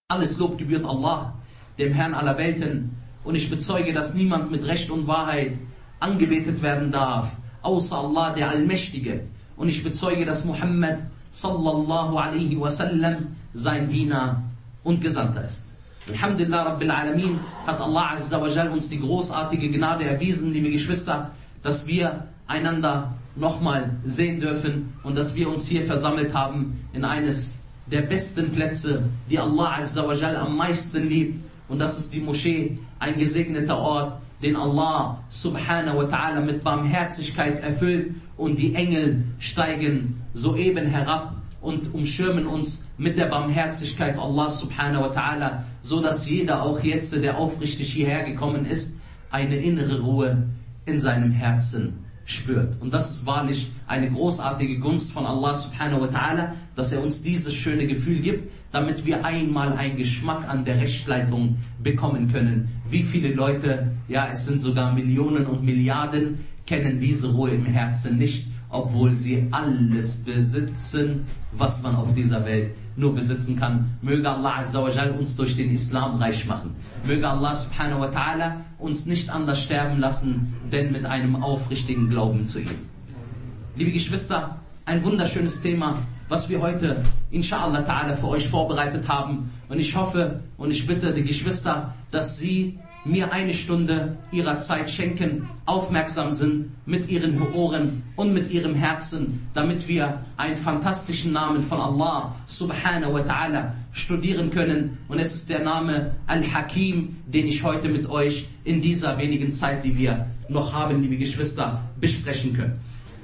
Alles Lob gebührt Allah, dem Herrn aller Welten, und ich bezeuge, dass niemand mit Recht und Wahrheit angebetet werden darf, außer Allah, der Allmächtige. Und ich bezeuge, dass Muhammad sallallahu alaihi wasallam sein Diener und Gesandter ist. Alhamdulillah Rabbil Alamin hat Allah Azza wa Jal uns die großartige Gnade erwiesen, liebe Geschwister, dass wir einander nochmal sehen dürfen und dass wir uns hier versammelt haben in eines der besten Plätze, die Allah Azza wa Jal am meisten liebt. Und das ist die Moschee, ein gesegneter Ort, den Allah subhanahu wa ta'ala mit Barmherzigkeit erfüllt, und die Engel steigen soeben herab und umschirmen uns mit der Barmherzigkeit Allah subhanahu wa ta'ala, so dass jeder, auch jetzt, der aufrichtig hierher gekommen ist, eine innere Ruhe in seinem Herzen spürt. Und das ist wahrlich eine großartige Gunst von Allah subhanahu wa ta'ala, dass er uns dieses schöne Gefühl gibt, damit wir einmal einen Geschmack an der Rechtsleitung bekommen können. Wie viele Leute, ja, es sind sogar Millionen und Milliarden, kennen diese Ruhe im Herzen nicht, obwohl sie alles besitzen, was man auf dieser Welt nur besitzen kann. Möge Allah Azza wa Jal uns durch den Islam reich machen. Möge Allah subhanahu wa ta'ala uns nicht anders sterben lassen, denn mit einem aufrichtigen Glauben zu ihm. Liebe Geschwister, ein wunderschönes Thema, was wir heute inshallah ta'ala für euch vorbereitet haben. Und ich hoffe und ich bitte die Geschwister, dass sie mir eine Stunde ihrer Zeit schenken, aufmerksam sind mit ihren Ohren und mit ihrem Herzen, damit wir einen fantastischen Namen von Allah subhanahu wa ta'ala studieren können. Und es ist der Name Al-Hakim, den ich heute mit euch in dieser wenigen Zeit, die wir noch haben, liebe Geschwister, besprechen können.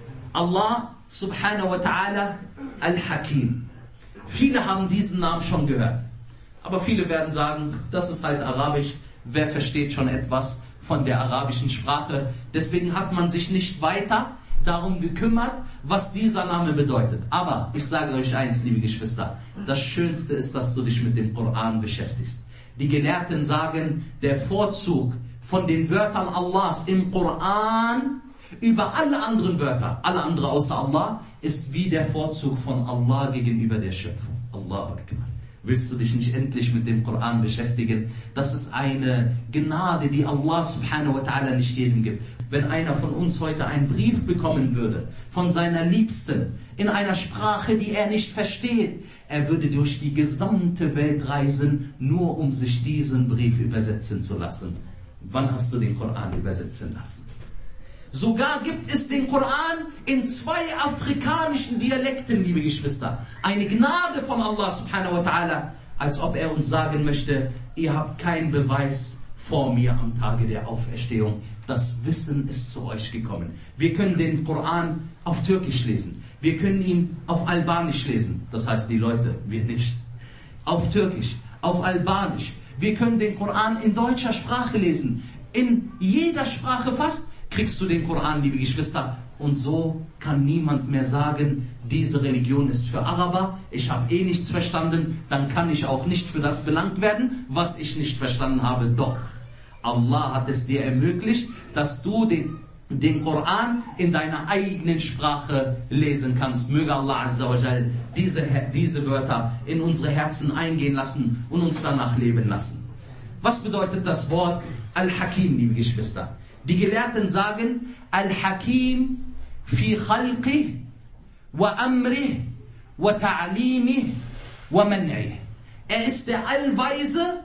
Allah subhanahu wa ta'ala Al-Hakim. Viele haben diesen Namen schon gehört, aber viele werden sagen, das ist halt Arabisch. Wer versteht schon etwas von der arabischen Sprache? Deswegen hat man sich nicht weiter darum gekümmert, was dieser Name bedeutet. Aber ich sage euch eins, liebe Geschwister, das Schönste ist, dass du dich mit dem Koran beschäftigst. Die Gelehrten sagen, der Vorzug von den Wörtern Allahs im Koran über alle anderen Wörter, alle andere außer Allah, ist wie der Vorzug von Allah gegenüber der Schöpfung. Allahu Akbar. Willst du dich nicht endlich mit dem Koran beschäftigen? Das ist eine Gnade, die Allah subhanahu wa ta'ala nicht jedem gibt. Wenn einer von uns heute einen Brief bekommen würde von seiner Liebsten in einer Sprache, die er nicht versteht, er würde durch die gesamte Welt reisen, nur um sich diesen Brief übersetzen zu lassen. Wann hast du den Koran übersetzen lassen? Sogar gibt es den Koran in 2 afrikanischen Dialekten, liebe Geschwister. Eine Gnade von Allah subhanahu wa ta'ala, als ob er uns sagen möchte, ihr habt keinen Beweis vor mir am Tage der Auferstehung. Das Wissen ist zu euch gekommen. Wir können den Koran auf Türkisch lesen. Wir können ihn auf Albanisch lesen. Das heißt, die Leute, wir nicht. Auf Türkisch, auf Albanisch. Wir können den Koran in deutscher Sprache lesen. In jeder Sprache fast kriegst du den Koran, liebe Geschwister. Und so kann niemand mehr sagen, diese Religion ist für Araber, ich habe eh nichts verstanden, dann kann ich auch nicht für das belangt werden, was ich nicht verstanden habe. Doch, Allah hat es dir ermöglicht, dass du den Koran in deiner eigenen Sprache lesen kannst. Möge Allah Azza wa Jal diese Wörter in unsere Herzen eingehen lassen und uns danach leben lassen. Was bedeutet das Wort Al-Hakim, liebe Geschwister? Die Gelehrten sagen, Al-Hakim fi khalqih wa amrih wa ta'limih wa man'ih. Er ist der Allweise,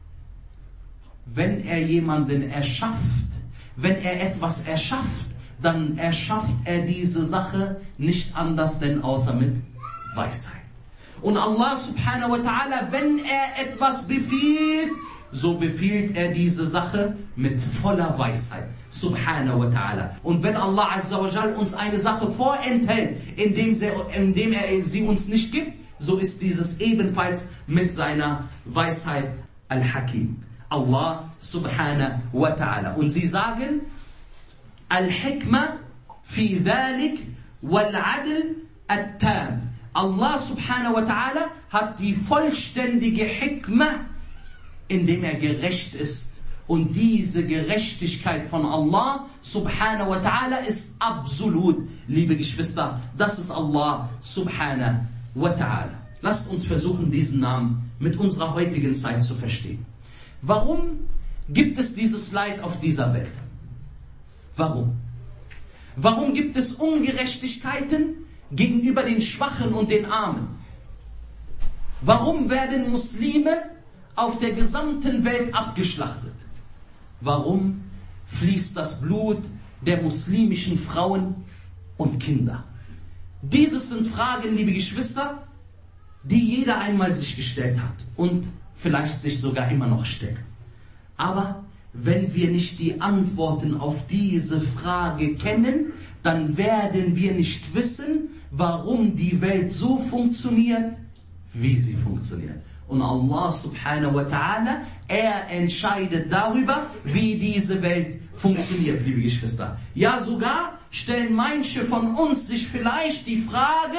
wenn er jemanden erschafft. Wenn er etwas erschafft, dann erschafft er diese Sache nicht anders denn außer mit Weisheit. Und Allah subhanahu wa ta'ala, wenn er etwas befiehlt, so befiehlt er diese Sache mit voller Weisheit. Subhanahu wa ta'ala. Und wenn Allah Azza wa Jal uns eine Sache vorenthält, indem er sie uns nicht gibt, so ist dieses ebenfalls mit seiner Weisheit Al-Hakim. Allah Subhanahu wa ta'ala. Und sie sagen, Al-Hikmah fi dhalik wal-Adl at-Tam. Allah Subhanahu wa ta'ala hat die vollständige Hikmah, indem er gerecht ist. Und diese Gerechtigkeit von Allah subhanahu wa ta'ala ist absolut, liebe Geschwister. Das ist Allah subhanahu wa ta'ala. Lasst uns versuchen, diesen Namen mit unserer heutigen Zeit zu verstehen. Warum gibt es dieses Leid auf dieser Welt? Warum? Warum gibt es Ungerechtigkeiten gegenüber den Schwachen und den Armen? Warum werden Muslime auf der gesamten Welt abgeschlachtet? Warum fließt das Blut der muslimischen Frauen und Kinder? Dieses sind Fragen, liebe Geschwister, die jeder einmal sich gestellt hat und vielleicht sich sogar immer noch stellt. Aber wenn wir nicht die Antworten auf diese Frage kennen, dann werden wir nicht wissen, warum die Welt so funktioniert, wie sie funktioniert. Und Allah subhanahu wa ta'ala, er entscheidet darüber, wie diese Welt funktioniert, liebe Geschwister. Ja, sogar stellen manche von uns sich vielleicht die Frage,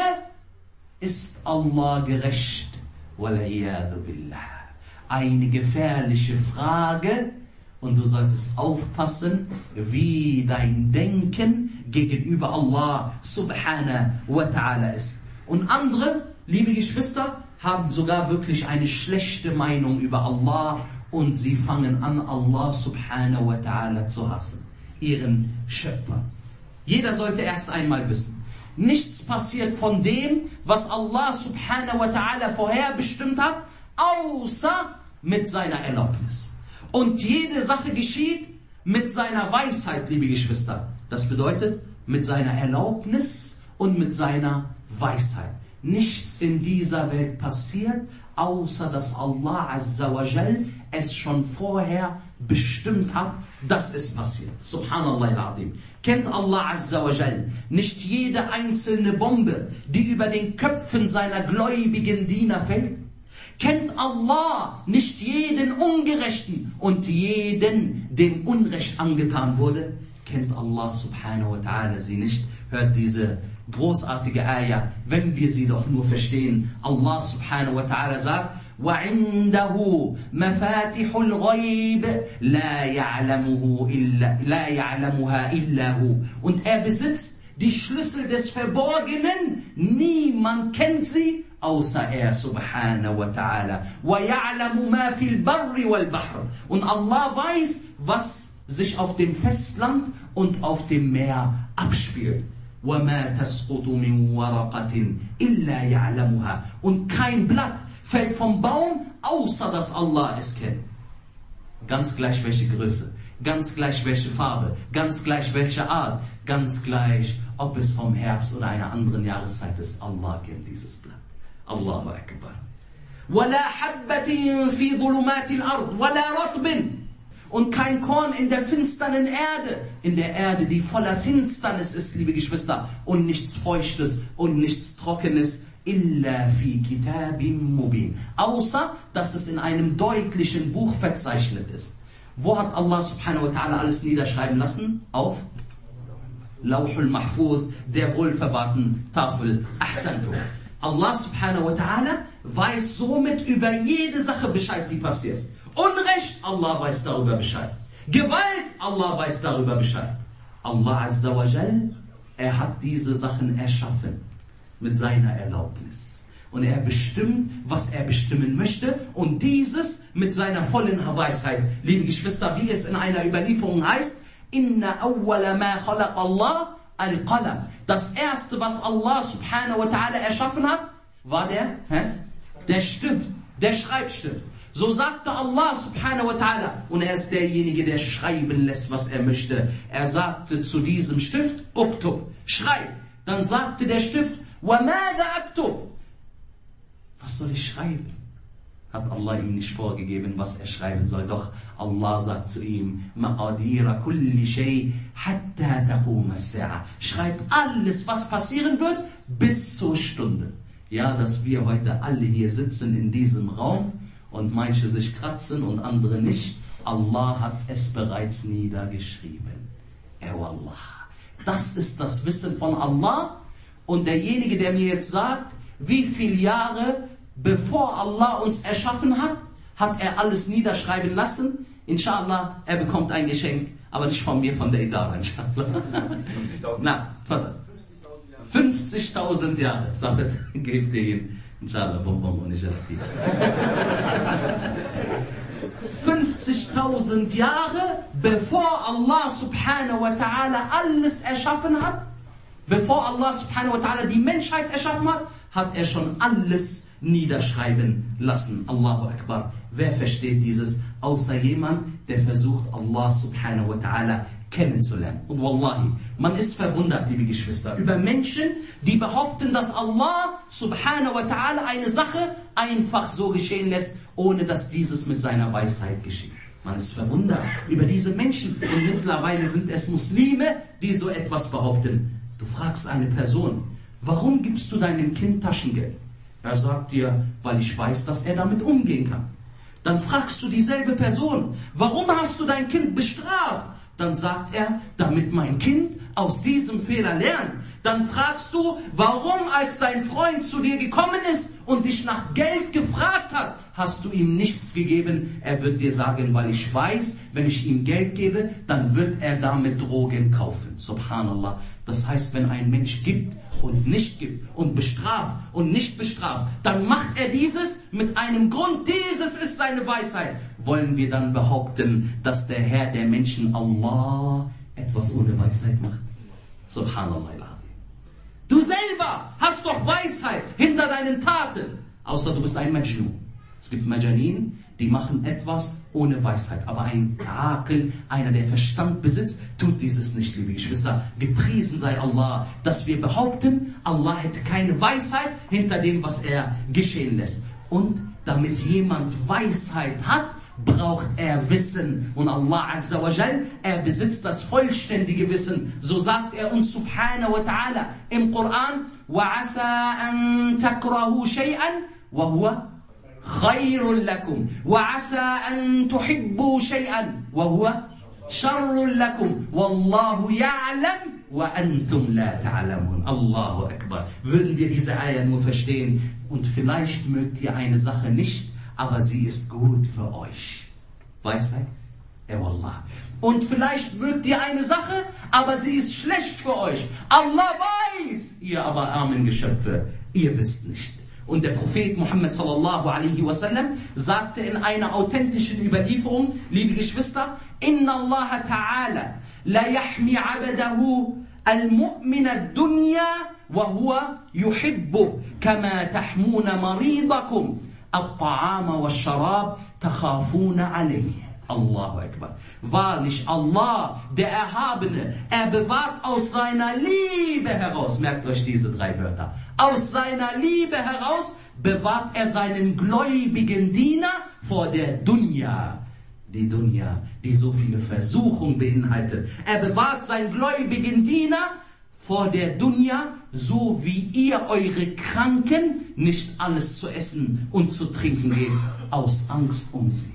ist Allah gerecht? Wal'iyadu billah. Eine gefährliche Frage, und du solltest aufpassen, wie dein Denken gegenüber Allah subhanahu wa ta'ala ist. Und andere, liebe Geschwister, haben sogar wirklich eine schlechte Meinung über Allah und sie fangen an, Allah subhanahu wa ta'ala zu hassen, ihren Schöpfer. Jeder sollte erst einmal wissen, nichts passiert von dem, was Allah subhanahu wa ta'ala vorherbestimmt hat, außer mit seiner Erlaubnis. Und jede Sache geschieht mit seiner Weisheit, liebe Geschwister. Das bedeutet, mit seiner Erlaubnis und mit seiner Weisheit. Nichts in dieser Welt passiert, außer dass Allah Azza wa Jal es schon vorher bestimmt hat, dass es passiert. Subhanallah al-Azim. Kennt Allah Azza wa Jal nicht jede einzelne Bombe, die über den Köpfen seiner gläubigen Diener fällt? Kennt Allah nicht jeden Ungerechten und jeden, dem Unrecht angetan wurde? Kennt Allah subhanahu wa ta'ala sie nicht? Hört diese großartige Ayah, wenn wir sie doch nur verstehen. Allah subhanahu wa ta'ala sagt, وَعِنْدَهُ مَفَاتِحُ الْغَيْبِ لَا يَعْلَمُهَا إِلَّا هُ. Und er besitzt die Schlüssel des Verborgenen. Niemand kennt sie, außer er subhanahu wa ta'ala. وَيَعْلَمُ مَا فِي الْبَرِّ وَالْبَحْرِ. Und Allah weiß, was sich auf dem Festland und auf dem Meer abspielt. وَمَا تَسْقُطُ مِنْ وَرَقَةٍ إِلَّا يَعْلَمُهَا. Und kein Blatt fällt vom Baum, außer dass Allah es kennt. Ganz gleich welche Größe, ganz gleich welche Farbe, ganz gleich welche Art, ganz gleich, ob es vom Herbst oder einer anderen Jahreszeit ist. Allah kennt dieses Blatt. Allahu Akbar. وَلَا حَبَّةٍ فِي ظُلُمَاتِ الْأَرْضِ وَلَا رَطْبٍ. Und kein Korn in der finsteren Erde, in der Erde, die voller Finsternis ist, liebe Geschwister, und nichts Feuchtes und nichts Trockenes, illa fi kitabim mubin. Außer, dass es in einem deutlichen Buch verzeichnet ist. Wo hat Allah subhanahu wa ta'ala alles niederschreiben lassen? Auf Lauhul Mahfuz, der wohlverwahrten Tafel. Ahsantu. Allah subhanahu wa ta'ala weiß somit über jede Sache Bescheid, die passiert. Unrecht, Allah weiß darüber Bescheid. Gewalt, Allah weiß darüber Bescheid. Allah Azza wa Jal, er hat diese Sachen erschaffen mit seiner Erlaubnis. Und er bestimmt, was er bestimmen möchte, und dieses mit seiner vollen Weisheit. Liebe Geschwister, wie es in einer Überlieferung heißt, Inna awwala ma khalaq Allah al-qalam. Das erste, was Allah subhanahu wa ta'ala erschaffen hat, war der Stift, der Schreibstift. So sagte Allah subhanahu wa ta'ala, und er ist derjenige, der schreiben lässt, was er möchte. Er sagte zu diesem Stift, Uktub, schreib. Dann sagte der Stift, وَمَاذَا أَكْتُبْ? Was soll ich schreiben? Hat Allah ihm nicht vorgegeben, was er schreiben soll. Doch Allah sagt zu ihm, مَقَدِيرَ كُلِّ شَيْءٍ حَتَّى تَقُومَ السَّاعَةِ. Schreib alles, was passieren wird, bis zur Stunde. Ja, dass wir heute alle hier sitzen in diesem Raum und manche sich kratzen und andere nicht. Allah hat es bereits niedergeschrieben. Wallah. Das ist das Wissen von Allah. Und derjenige, der mir jetzt sagt, wie viele Jahre bevor Allah uns erschaffen hat, hat er alles niederschreiben lassen, inshallah, er bekommt ein Geschenk, aber nicht von mir, von der Idara, inshallah. Na, 50.000 Jahre, sagt, gebt ihr ihm. Inshallah, Bonbon und nicht 50.000 Jahre bevor Allah subhanahu wa ta'ala alles erschaffen hat, bevor Allah subhanahu wa ta'ala die Menschheit erschaffen hat, hat er schon alles niederschreiben lassen. Allahu Akbar. Wer versteht dieses? Außer jemand, der versucht, Allah subhanahu wa ta'ala kennenzulernen. Und wallahi, man ist verwundert, liebe Geschwister, über Menschen, die behaupten, dass Allah subhanahu wa ta'ala eine Sache einfach so geschehen lässt, ohne dass dieses mit seiner Weisheit geschieht. Man ist verwundert über diese Menschen. Und mittlerweile sind es Muslime, die so etwas behaupten. Du fragst eine Person, warum gibst du deinem Kind Taschengeld? Er sagt dir, weil ich weiß, dass er damit umgehen kann. Dann fragst du dieselbe Person, warum hast du dein Kind bestraft? Dann sagt er, damit mein Kind aus diesem Fehler lernt. Dann fragst du, warum, als dein Freund zu dir gekommen ist und dich nach Geld gefragt hat, hast du ihm nichts gegeben? Er wird dir sagen, weil ich weiß, wenn ich ihm Geld gebe, dann wird er damit Drogen kaufen. Subhanallah. Das heißt, wenn ein Mensch gibt und nicht gibt und bestraft und nicht bestraft, dann macht er dieses mit einem Grund. Dieses ist seine Weisheit. Wollen wir dann behaupten, dass der Herr der Menschen, Allah, etwas ohne Weisheit macht? Subhanallah. Du selber hast doch Weisheit hinter deinen Taten. Außer du bist ein Majnun. Es gibt Majanin, die machen etwas ohne Weisheit. Aber ein Aqil, einer der Verstand besitzt, tut dieses nicht, liebe Geschwister. Gepriesen sei Allah, dass wir behaupten, Allah hätte keine Weisheit hinter dem, was er geschehen lässt. Und damit jemand Weisheit hat, braucht er Wissen. Und Allah Azza wa Jal, er besitzt das vollständige Wissen. So sagt er uns subhanahu wa ta'ala im Koran, وَعَسَىٰ أَن تَكْرَهُوا شَيْئًا وَهُوَ خَيْرٌ لَكُمْ وَعَسَىٰ أَن تُحِبُّوا شَيْئًا وَهُوَ شَرٌ لَكُمْ وَاللَّهُ يَعْلَمُ وَأَنْتُمْ لَا تَعْلَمُونَ. Allahu Akbar. Würden wir diese Eier nur verstehen, und vielleicht mögt ihr eine Sache nicht, aber sie ist gut für euch. Weisheit? Wallah. Und vielleicht mögt ihr eine Sache, aber sie ist schlecht für euch. Allah weiß, ihr aber armen Geschöpfe, ihr wisst nicht. Und der Prophet Muhammad sallallahu alaihi wasallam sagte in einer authentischen Überlieferung, liebe Geschwister, Inna Allah ta'ala la yahmi abadahu al-mu'min ad-dunya wa huwa yuhibbu kama tahmuna maridakum الطعام والشراب تخافون عليه. Allahu Akbar. Wahrlich, Allah, der Erhabene, er bewahrt aus seiner Liebe heraus, merkt euch diese 3 Wörter, aus seiner Liebe heraus bewahrt er seinen gläubigen Diener vor der Dunya. Die Dunya, die so viele Versuchungen beinhaltet. Er bewahrt seinen gläubigen Diener vor der Dunya, so wie ihr eure Kranken nicht alles zu essen und zu trinken gebt, aus Angst um sie.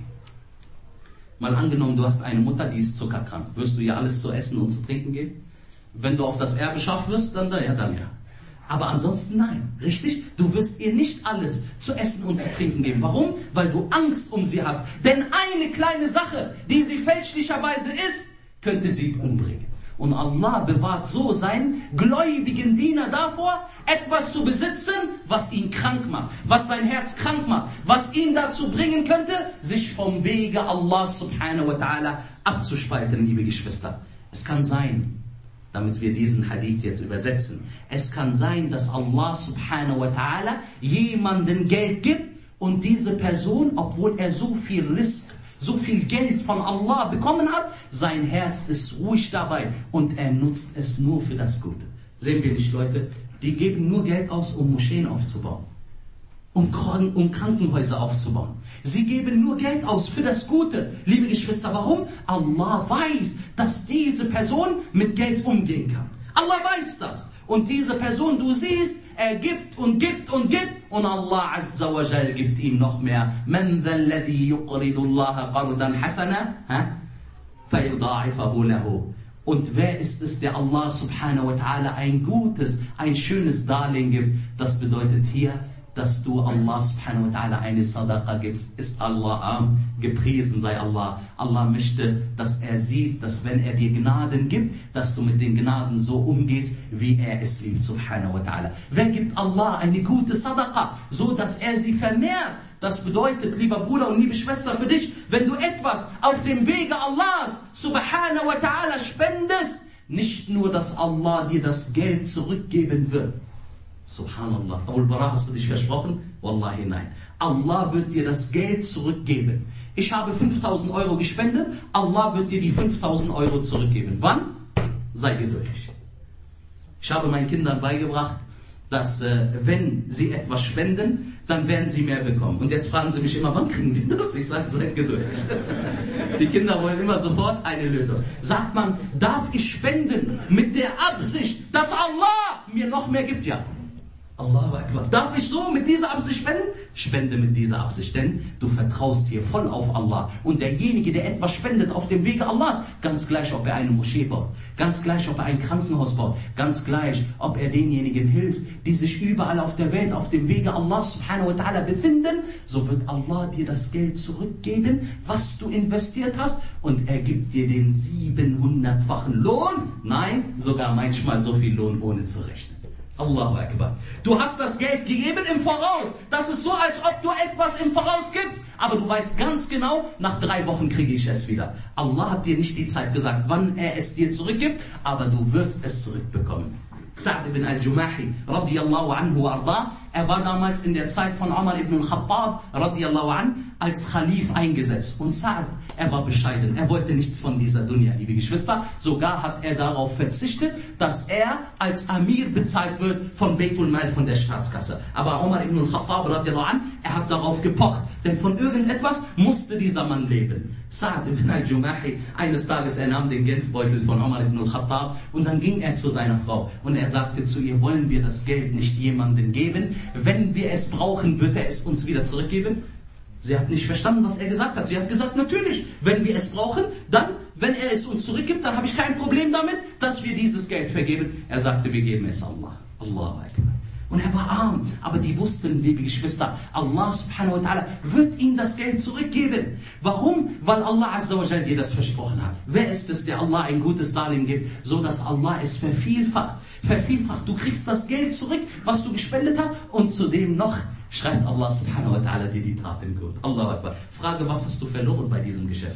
Mal angenommen, du hast eine Mutter, die ist zuckerkrank. Wirst du ihr alles zu essen und zu trinken geben? Wenn du auf das Erbe scharf wirst, dann ja. Aber ansonsten nein, richtig? Du wirst ihr nicht alles zu essen und zu trinken geben. Warum? Weil du Angst um sie hast. Denn eine kleine Sache, die sie fälschlicherweise isst, könnte sie umbringen. Und Allah bewahrt so seinen gläubigen Diener davor, etwas zu besitzen, was ihn krank macht, was sein Herz krank macht, was ihn dazu bringen könnte, sich vom Wege Allah subhanahu wa ta'ala abzuspalten, liebe Geschwister. Es kann sein, damit wir diesen Hadith jetzt übersetzen, es kann sein, dass Allah subhanahu wa ta'ala jemanden Geld gibt und diese Person, obwohl er so viel Rizq, so viel Geld von Allah bekommen hat, sein Herz ist ruhig dabei und er nutzt es nur für das Gute. Sehen wir nicht Leute, die geben nur Geld aus, um Moscheen aufzubauen, um Krankenhäuser aufzubauen. Sie geben nur Geld aus für das Gute. Liebe Geschwister, warum? Allah weiß, dass diese Person mit Geld umgehen kann. Allah weiß das. Und diese Person, du siehst, er gibt und gibt und gibt und Allah Azza wa Jal gibt ihm noch mehr. Man dha alladhi yuqridu Allah qardan hasana fayudha'ifahu lahu. Und wer ist es, der Allah subhanahu wa ta'ala ein gutes, ein schönes Darlehen gibt? Das bedeutet hier, dass du Allah subhanahu wa ta'ala eine Sadaqa gibst, ist Allah gepriesen sei Allah. Allah möchte, dass er sieht, dass wenn er dir Gnaden gibt, dass du mit den Gnaden so umgehst, wie er es liebt, subhanahu wa ta'ala. Wer gibt Allah eine gute Sadaqa, so dass er sie vermehrt? Das bedeutet, lieber Bruder und liebe Schwester, für dich, wenn du etwas auf dem Wege Allahs, subhanahu wa ta'ala, spendest, nicht nur, dass Allah dir das Geld zurückgeben wird. Subhanallah. Abul Bara, hast du dich versprochen? Wallahi nein. Allah wird dir das Geld zurückgeben. Ich habe 5.000 Euro gespendet, Allah wird dir die 5.000 Euro zurückgeben. Wann? Sei geduldig. Ich habe meinen Kindern beigebracht, dass wenn sie etwas spenden, dann werden sie mehr bekommen. Und jetzt fragen sie mich immer, wann kriegen wir das? Ich sage, seid geduldig. Die Kinder wollen immer sofort eine Lösung. Sagt man, darf ich spenden mit der Absicht, dass Allah mir noch mehr gibt? Ja. Allahu Akbar. Darf ich so mit dieser Absicht spenden? Spende mit dieser Absicht, denn du vertraust hier voll auf Allah. Und derjenige, der etwas spendet auf dem Wege Allahs, ganz gleich, ob er eine Moschee baut, ganz gleich, ob er ein Krankenhaus baut, ganz gleich, ob er denjenigen hilft, die sich überall auf der Welt auf dem Wege Allahs subhanahu wa ta'ala befinden, so wird Allah dir das Geld zurückgeben, was du investiert hast, und er gibt dir den 700-fachen Lohn. Nein, sogar manchmal so viel Lohn ohne zu rechnen. Allahu Akbar. Du hast das Geld gegeben im Voraus. Das ist so, als ob du etwas im Voraus gibst. Aber du weißt ganz genau, nach 3 Wochen kriege ich es wieder. Allah hat dir nicht die Zeit gesagt, wann er es dir zurückgibt, aber du wirst es zurückbekommen. Sa'd ibn al-Jumahi, radiyallahu anhu arda, er war damals in der Zeit von Umar ibn al-Khattab, radiyallahu an, als Khalif eingesetzt. Und Sa'd, er war bescheiden, er wollte nichts von dieser Dunya, liebe Geschwister. Sogar hat er darauf verzichtet, dass er als Amir bezahlt wird von Beitul Mal, von der Staatskasse. Aber Umar ibn al-Khattab, radiyallahu an, er hat darauf gepocht, denn von irgendetwas musste dieser Mann leben. Sa'd ibn al-Jumahi, eines Tages, er nahm den Geldbeutel von Umar ibn al-Khattab und dann ging er zu seiner Frau und er sagte zu ihr, wollen wir das Geld nicht jemandem geben? Wenn wir es brauchen, wird er es uns wieder zurückgeben? Sie hat nicht verstanden, was er gesagt hat. Sie hat gesagt, natürlich, wenn wir es brauchen, dann, wenn er es uns zurückgibt, dann habe ich kein Problem damit, dass wir dieses Geld vergeben. Er sagte, wir geben es Allah. Allahu Akbar. Und er war arm, aber die wussten, liebe Geschwister, Allah subhanahu wa ta'ala wird ihnen das Geld zurückgeben. Warum? Weil Allah azza wa jal dir das versprochen hat. Wer ist es, der Allah ein gutes Darlehen gibt, so dass Allah es vervielfacht? Vervielfacht. Du kriegst das Geld zurück, was du gespendet hast, und zudem noch schreibt Allah subhanahu wa ta'ala dir die Taten gut. Allahu Akbar. Frage, was hast du verloren bei diesem Geschäft?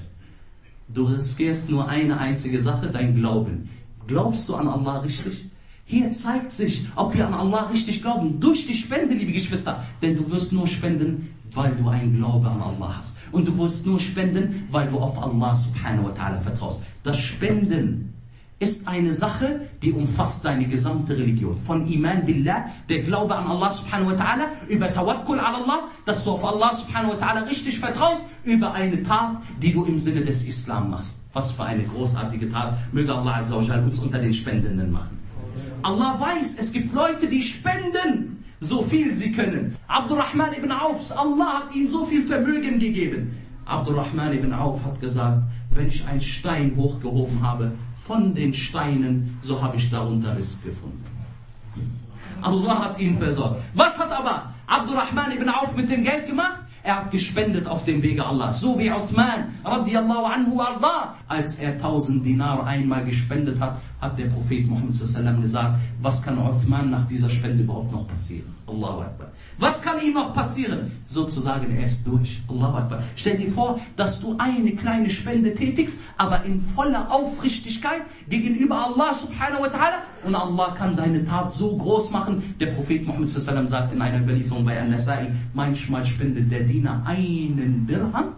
Du riskierst nur eine einzige Sache, dein Glauben. Glaubst du an Allah richtig? Hier zeigt sich, ob wir an Allah richtig glauben, durch die Spende, liebe Geschwister. Denn du wirst nur spenden, weil du einen Glaube an Allah hast. Und du wirst nur spenden, weil du auf Allah subhanahu wa ta'ala vertraust. Das Spenden ist eine Sache, die umfasst deine gesamte Religion. Von Iman Billah, der Glaube an Allah subhanahu wa ta'ala, über Tawakkul ala Allah, dass du auf Allah subhanahu wa ta'ala richtig vertraust, über eine Tat, die du im Sinne des Islam machst. Was für eine großartige Tat. Möge Allah azza wa jal uns unter den Spendenden machen. Allah weiß, es gibt Leute, die spenden, so viel sie können. Abdurrahman ibn Auf, Allah hat ihm so viel Vermögen gegeben. Abdurrahman ibn Auf hat gesagt, wenn ich einen Stein hochgehoben habe, von den Steinen, so habe ich darunter Rizq gefunden. Allah hat ihn versorgt. Was hat aber Abdurrahman ibn Auf mit dem Geld gemacht? Er hat gespendet auf dem Wege Allahs. So wie Uthman, radiyallahu anhu arda. Als er 1000 Dinar einmal gespendet hat, hat der Prophet Muhammad sallallahu gesagt, was kann Uthman nach dieser Spende überhaupt noch passieren? Allahu Akbar. Was kann ihm noch passieren? Sozusagen, er ist durch. Allahu Akbar. Stell dir vor, dass du eine kleine Spende tätigst, aber in voller Aufrichtigkeit gegenüber Allah subhanahu wa ta'ala, und Allah kann deine Tat so groß machen. Der Prophet Muhammad sallallahu sagt in einer Überlieferung bei An-Nasai, manchmal spendet der Diener einen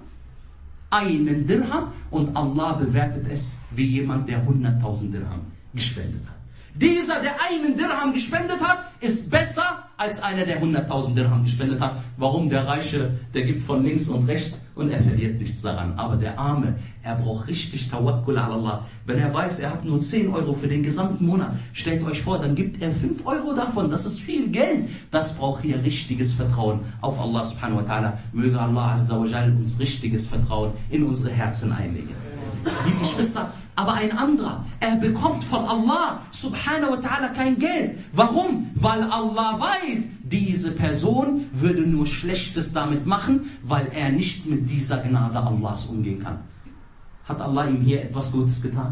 Dirham, und Allah bewertet es wie jemand, der 100.000 Dirham gespendet hat. Dieser, der einen Dirham gespendet hat, ist besser als einer, der 100.000 Dirham gespendet hat. Warum? Der Reiche, der gibt von links und rechts und er verliert nichts daran. Aber der Arme, er braucht richtig Tawakkul ala Allah. Wenn er weiß, er hat nur 10 Euro für den gesamten Monat, stellt euch vor, dann gibt er 5 Euro davon. Das ist viel Geld. Das braucht hier richtiges Vertrauen auf Allah subhanahu wa ta'ala. Möge Allah azza wa jal uns richtiges Vertrauen in unsere Herzen einlegen. Liebe Geschwister, aber ein anderer, er bekommt von Allah subhanahu wa ta'ala kein Geld. Warum? Weil Allah weiß, diese Person würde nur Schlechtes damit machen, weil er nicht mit dieser Gnade Allahs umgehen kann. Hat Allah ihm hier etwas Gutes getan?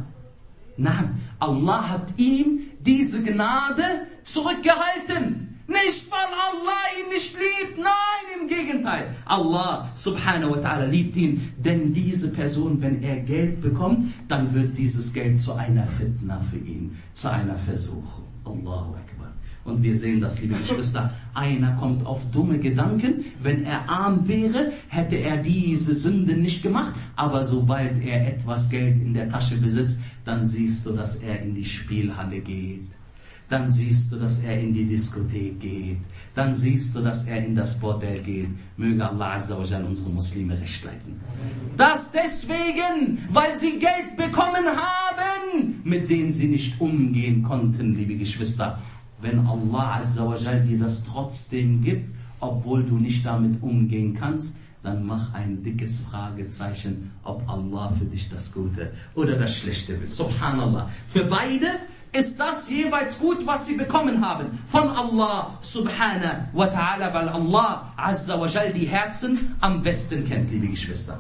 Nein, Allah hat ihm diese Gnade zurückgehalten. Nicht, weil Allah ihn nicht liebt, nein, im Gegenteil. Allah subhanahu wa ta'ala liebt ihn, denn diese Person, wenn er Geld bekommt, dann wird dieses Geld zu einer Fitna für ihn, zu einer Versuchung. Allahu Akbar. Und wir sehen das, liebe Geschwister, einer kommt auf dumme Gedanken, wenn er arm wäre, hätte er diese Sünde nicht gemacht, aber sobald er etwas Geld in der Tasche besitzt, dann siehst du, dass er in die Spielhalle geht. Dann siehst du, dass er in die Diskothek geht. Dann siehst du, dass er in das Bordell geht. Möge Allah Azza wa Jal unsere Muslime recht leiten. Das deswegen, weil sie Geld bekommen haben, mit dem sie nicht umgehen konnten, liebe Geschwister. Wenn Allah Azza wa Jal dir das trotzdem gibt, obwohl du nicht damit umgehen kannst, dann mach ein dickes Fragezeichen, ob Allah für dich das Gute oder das Schlechte will. Subhanallah. Für beide ist das jeweils gut, was sie bekommen haben von Allah subhanahu wa ta'ala, weil Allah azza wa jal die Herzen am besten kennt, liebe Geschwister.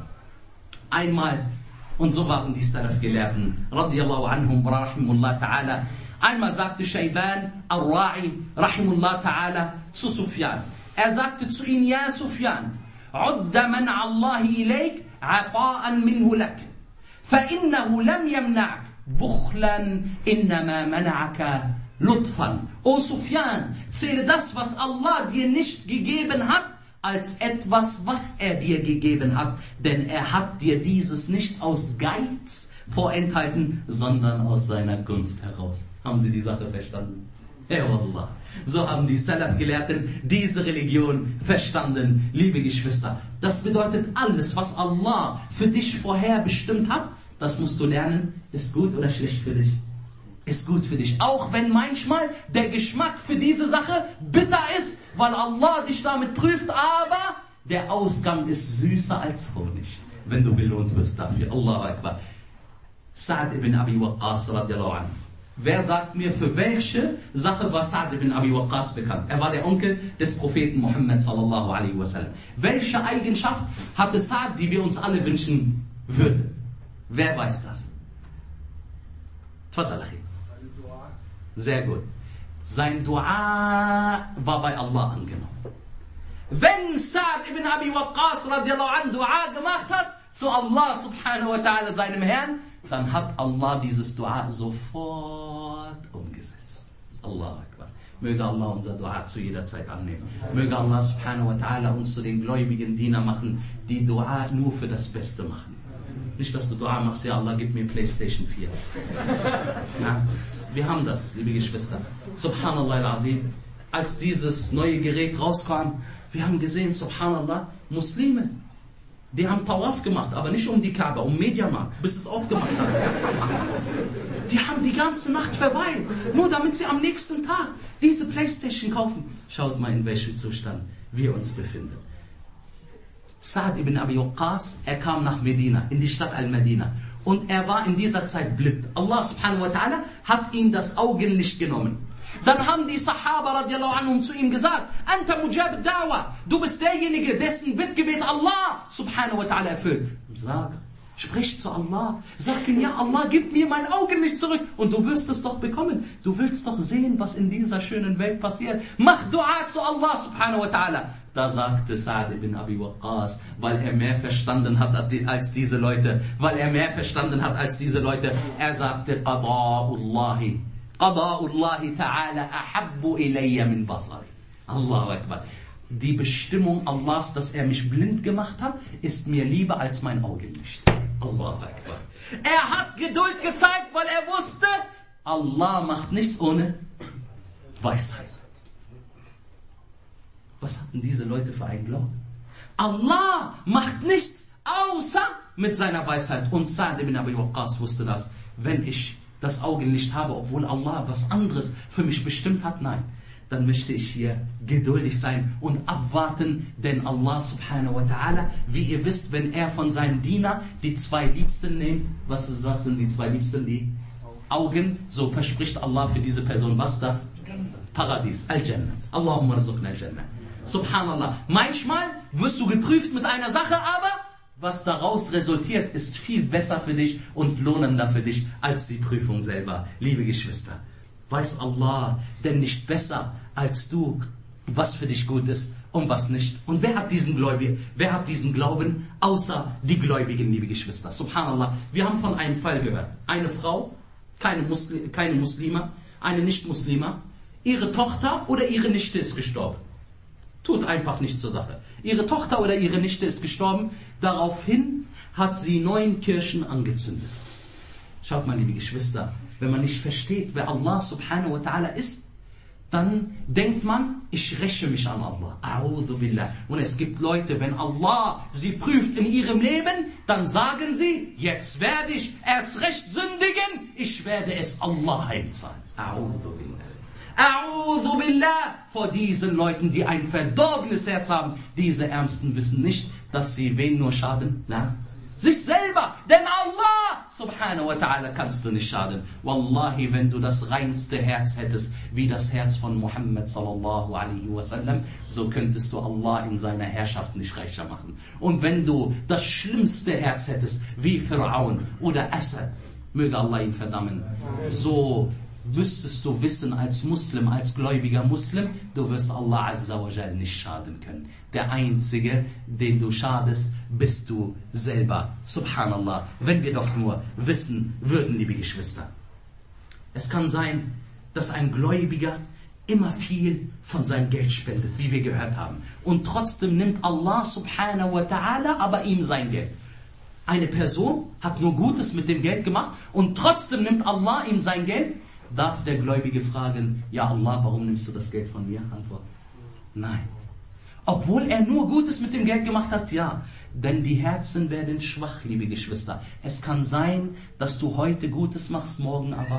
Einmal, und so waren die Salaf-Gelehrten, radiyallahu anhum, rahimullah ta'ala, einmal sagte Shayban al-Ra'i, rahimullah ta'ala, zu Sufyan. Er sagte zu ihm, ja Sufyan, udda man Allahi ilayk, afa'an minhu lak, fa innahu lam yamna'ak. Buchlan innama mana'aka lutfan. O Sufyan, zähle das, was Allah dir nicht gegeben hat, als etwas, was er dir gegeben hat. Denn er hat dir dieses nicht aus Geiz vorenthalten, sondern aus seiner Gunst heraus. Haben Sie die Sache verstanden? Ja, Wallah. So haben die Salaf-Gelehrten diese Religion verstanden, liebe Geschwister. Das bedeutet, alles, was Allah für dich vorherbestimmt hat, das musst du lernen, ist gut oder schlecht für dich? Ist gut für dich. Auch wenn manchmal der Geschmack für diese Sache bitter ist, weil Allah dich damit prüft, aber der Ausgang ist süßer als Honig, wenn du belohnt wirst dafür. Allahu Akbar. Sa'd ibn Abi Waqqas radiallahu anhu. Wer sagt mir, für welche Sache war Sa'd ibn Abi Waqqas bekannt? Er war der Onkel des Propheten Muhammad sallallahu alaihi wasallam. Welche Eigenschaft hatte Sa'd, die wir uns alle wünschen würden? Wer weiß das? Tfadal, Akhi. Sehr gut. Sein Dua war bei Allah angenommen. Wenn Sa'd ibn Abi Waqqas radiallahu anhu Dua gemacht hat zu Allah subhanahu wa ta'ala, seinem Herrn, dann hat Allah dieses Dua sofort umgesetzt. Allahu Akbar. Möge Allah unser Dua zu jeder Zeit annehmen. Möge Allah subhanahu wa ta'ala uns zu den gläubigen Diener machen, die Dua nur für das Beste machen. Nicht, dass du Dua machst, ja Allah, gib mir PlayStation 4. Na, wir haben das, liebe Geschwister. Subhanallah al-Azim. Als dieses neue Gerät rauskam, wir haben gesehen, Subhanallah, Muslime, die haben Tawaf gemacht, aber nicht um die Kaaba, um Mediamarkt, bis es aufgemacht hat. Die haben die ganze Nacht verweilt, nur damit sie am nächsten Tag diese PlayStation kaufen. Schaut mal, in welchem Zustand wir uns befinden. Sa'd ibn Abi Waqqas, er kam nach Medina, in die Stadt Al-Medina. Und er war in dieser Zeit blind. Allah subhanahu wa ta'ala hat ihm das Augenlicht genommen. Dann haben die Sahaba radiallahu anhum zu ihm gesagt, Anta mujab da'wa, du bist derjenige, dessen Bittgebet Allah subhanahu wa ta'ala erfüllt. Sag, sprich zu Allah, sag ihm, ja Allah, gib mir mein Augenlicht zurück und du wirst es doch bekommen. Du willst doch sehen, was in dieser schönen Welt passiert. Mach Dua zu Allah subhanahu wa ta'ala. Da sagte Sa'd ibn Abi Waqqas, weil er mehr verstanden hat als diese Leute, er sagte, Qada'ullahi ta'ala ahabbu ilayya min basari. Allahu Akbar. Die Bestimmung Allahs, dass er mich blind gemacht hat, ist mir lieber als mein Augenlicht. Allahu Akbar. Er hat Geduld gezeigt, weil er wusste, Allah macht nichts ohne Weisheit. Was hatten diese Leute für einen Glauben? Allah macht nichts außer mit seiner Weisheit. Und Sa'd ibn Abi Waqqas wusste das. Wenn ich das Augenlicht habe, obwohl Allah was anderes für mich bestimmt hat, nein, dann möchte ich hier geduldig sein und abwarten, denn Allah subhanahu wa ta'ala, wie ihr wisst, wenn er von seinem Diener die zwei Liebsten nimmt, was sind die zwei Liebsten? Die Augen, so verspricht Allah für diese Person, was das? Paradies, Al-Jannah. Allahumma arzuqna Al-Jannah. Subhanallah. Manchmal wirst du geprüft mit einer Sache, aber was daraus resultiert, ist viel besser für dich und lohnender für dich als die Prüfung selber. Liebe Geschwister, weiß Allah denn nicht besser als du, was für dich gut ist und was nicht? Und wer hat diesen Glauben, außer die Gläubigen, liebe Geschwister? Subhanallah, wir haben von einem Fall gehört. Eine Frau, keine Muslima, eine Nicht-Muslima, ihre Tochter oder ihre Nichte ist gestorben. Tut einfach nichts zur Sache. Ihre Tochter oder ihre Nichte ist gestorben. Daraufhin hat sie 9 Kirchen angezündet. Schaut mal, liebe Geschwister, wenn man nicht versteht, wer Allah subhanahu wa ta'ala ist, dann denkt man, ich räche mich an Allah. A'udhu billah. Und es gibt Leute, wenn Allah sie prüft in ihrem Leben, dann sagen sie, jetzt werde ich erst recht sündigen, ich werde es Allah heimzahlen. A'udhu billah. A'udhu billah vor diesen Leuten, die ein verdorbenes Herz haben. Diese Ärmsten wissen nicht, dass sie wen nur schaden? Na? Sich selber. Denn Allah subhanahu wa ta'ala kannst du nicht schaden. Wallahi, wenn du das reinste Herz hättest, wie das Herz von Muhammad sallallahu alaihi wasallam, so könntest du Allah in seiner Herrschaft nicht reicher machen. Und wenn du das schlimmste Herz hättest, wie Fir'aun oder Assad, möge Allah ihn verdammen, so müsstest du wissen als Muslim, als gläubiger Muslim, du wirst Allah Azza wa Jal nicht schaden können. Der Einzige, den du schadest, bist du selber. Subhanallah, wenn wir doch nur wissen würden, liebe Geschwister. Es kann sein, dass ein Gläubiger immer viel von seinem Geld spendet, wie wir gehört haben. Und trotzdem nimmt Allah subhanahu wa ta'ala aber ihm sein Geld. Eine Person hat nur Gutes mit dem Geld gemacht und trotzdem nimmt Allah ihm sein Geld. Darf der Gläubige fragen, ja Allah, warum nimmst du das Geld von mir? Antwort, nein. Obwohl er nur Gutes mit dem Geld gemacht hat, ja. Denn die Herzen werden schwach, liebe Geschwister. Es kann sein, dass du heute Gutes machst, morgen aber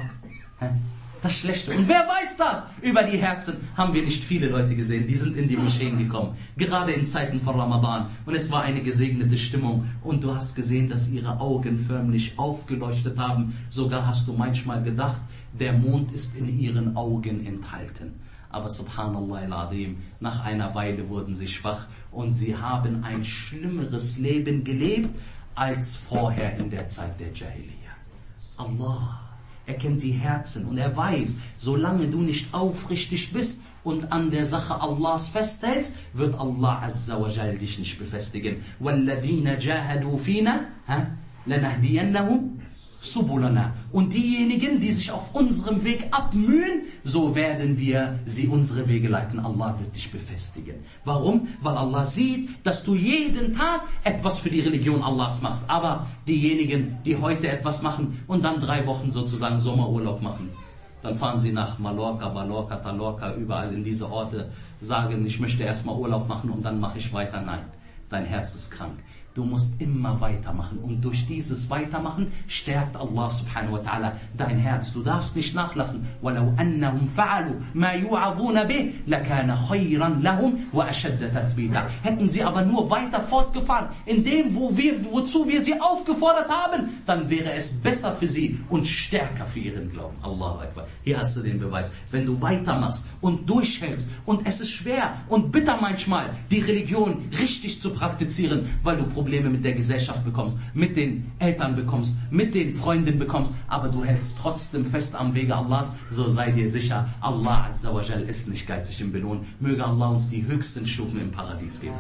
das Schlechte. Und wer weiß das? Über die Herzen haben wir nicht viele Leute gesehen, die sind in die Moscheen gekommen. Gerade in Zeiten von Ramadan. Und es war eine gesegnete Stimmung. Und du hast gesehen, dass ihre Augen förmlich aufgeleuchtet haben. Sogar hast du manchmal gedacht, der Mond ist in ihren Augen enthalten. Aber subhanallah al-azim, nach einer Weile wurden sie schwach und sie haben ein schlimmeres Leben gelebt als vorher in der Zeit der Jahiliyyah. Allah, er kennt die Herzen und er weiß, solange du nicht aufrichtig bist und an der Sache Allahs festhältst, wird Allah Azza wa Jal dich nicht befestigen. وَالَّذِينَ جَاهَدُوا فِينَا لَنَهْدِيَنَّهُمْ subulana. Und diejenigen, die sich auf unserem Weg abmühen, so werden wir sie unsere Wege leiten. Allah wird dich befestigen. Warum? Weil Allah sieht, dass du jeden Tag etwas für die Religion Allahs machst. Aber diejenigen, die heute etwas machen und dann 3 Wochen sozusagen Sommerurlaub machen, dann fahren sie nach Mallorca, Mallorca, Talorca, überall in diese Orte, sagen, ich möchte erstmal Urlaub machen und dann mache ich weiter. Nein, dein Herz ist krank. Du musst immer weitermachen und durch dieses Weitermachen stärkt Allah subhanahu wa ta'ala dein Herz. Du darfst nicht nachlassen. وَلَوْ أَنَّهُمْ فَعَلُوا مَا يُعَظُونَ بِهِ لَكَانَ خَيْرًا لَهُمْ وَأَشَدَّ تَثْبِيتًا. Hätten sie aber nur weiter fortgefahren, in dem, wozu wir sie aufgefordert haben, dann wäre es besser für sie und stärker für ihren Glauben. Allahu Akbar. Hier hast du den Beweis. Wenn du weitermachst und durchhältst und es ist schwer und bitter manchmal, die Religion richtig zu praktizieren, weil du Probleme mit der Gesellschaft bekommst, mit den Eltern bekommst, mit den Freunden bekommst, aber du hältst trotzdem fest am Wege Allahs, so sei dir sicher, Allah Azza wa Jal ist nicht geizig im Belohn. Möge Allah uns die höchsten Stufen im Paradies geben.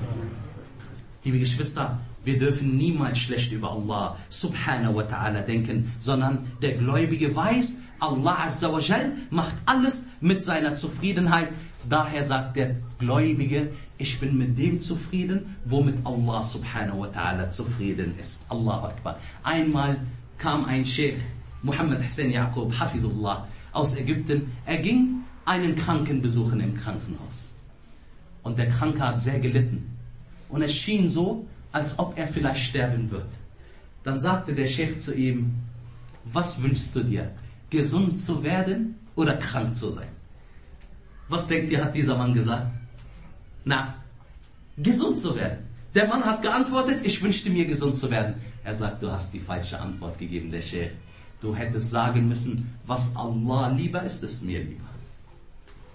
Liebe Geschwister, wir dürfen niemals schlecht über Allah subhanahu wa ta'ala denken, sondern der Gläubige weiß, Allah Azza wa Jal macht alles mit seiner Zufriedenheit. Daher sagt der Gläubige, ich bin mit dem zufrieden, womit Allah subhanahu wa ta'ala zufrieden ist. Allahu Akbar. Einmal kam ein Sheikh, Muhammad Hussein Yaqub, Hafidullah, aus Ägypten. Er ging einen Kranken besuchen im Krankenhaus. Und der Kranke hat sehr gelitten. Und es schien so, als ob er vielleicht sterben wird. Dann sagte der Sheikh zu ihm, was wünschst du dir? Gesund zu werden oder krank zu sein? Was denkt ihr, hat dieser Mann gesagt? Na, gesund zu werden. Der Mann hat geantwortet, ich wünschte mir gesund zu werden. Er sagt, du hast die falsche Antwort gegeben, der Sheikh. Du hättest sagen müssen, was Allah lieber ist, ist mir lieber.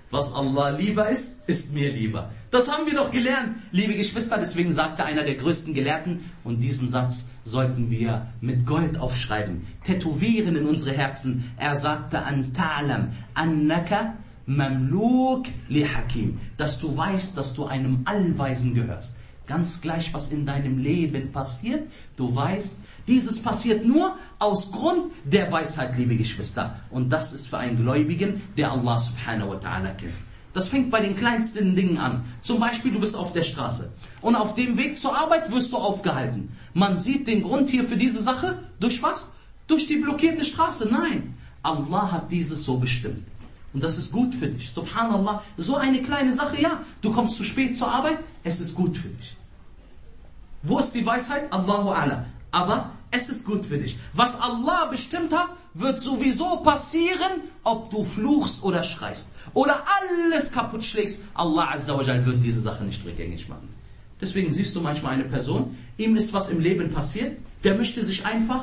Was Allah lieber ist, ist mir lieber. Das haben wir doch gelernt, liebe Geschwister. Deswegen sagte einer der größten Gelehrten, und diesen Satz sollten wir mit Gold aufschreiben, tätowieren in unsere Herzen. Er sagte, an ta'lam annaka mamluk li hakim, dass du weißt, dass du einem Allweisen gehörst. Ganz gleich, was in deinem Leben passiert, du weißt, dieses passiert nur aus Grund der Weisheit, liebe Geschwister. Und das ist für einen Gläubigen, der Allah subhanahu wa ta'ala kennt. Das fängt bei den kleinsten Dingen an. Zum Beispiel, du bist auf der Straße. Und auf dem Weg zur Arbeit wirst du aufgehalten. Man sieht den Grund hier für diese Sache. Durch was? Durch die blockierte Straße. Nein. Allah hat dieses so bestimmt. Und das ist gut für dich. Subhanallah. So eine kleine Sache, ja. Du kommst zu spät zur Arbeit. Es ist gut für dich. Wo ist die Weisheit? Allahu A'la. Aber es ist gut für dich. Was Allah bestimmt hat, wird sowieso passieren, ob du fluchst oder schreist. Oder alles kaputt schlägst. Allah Azza wa Jal wird diese Sache nicht rückgängig machen. Deswegen siehst du manchmal eine Person, ihm ist was im Leben passiert, der möchte sich einfach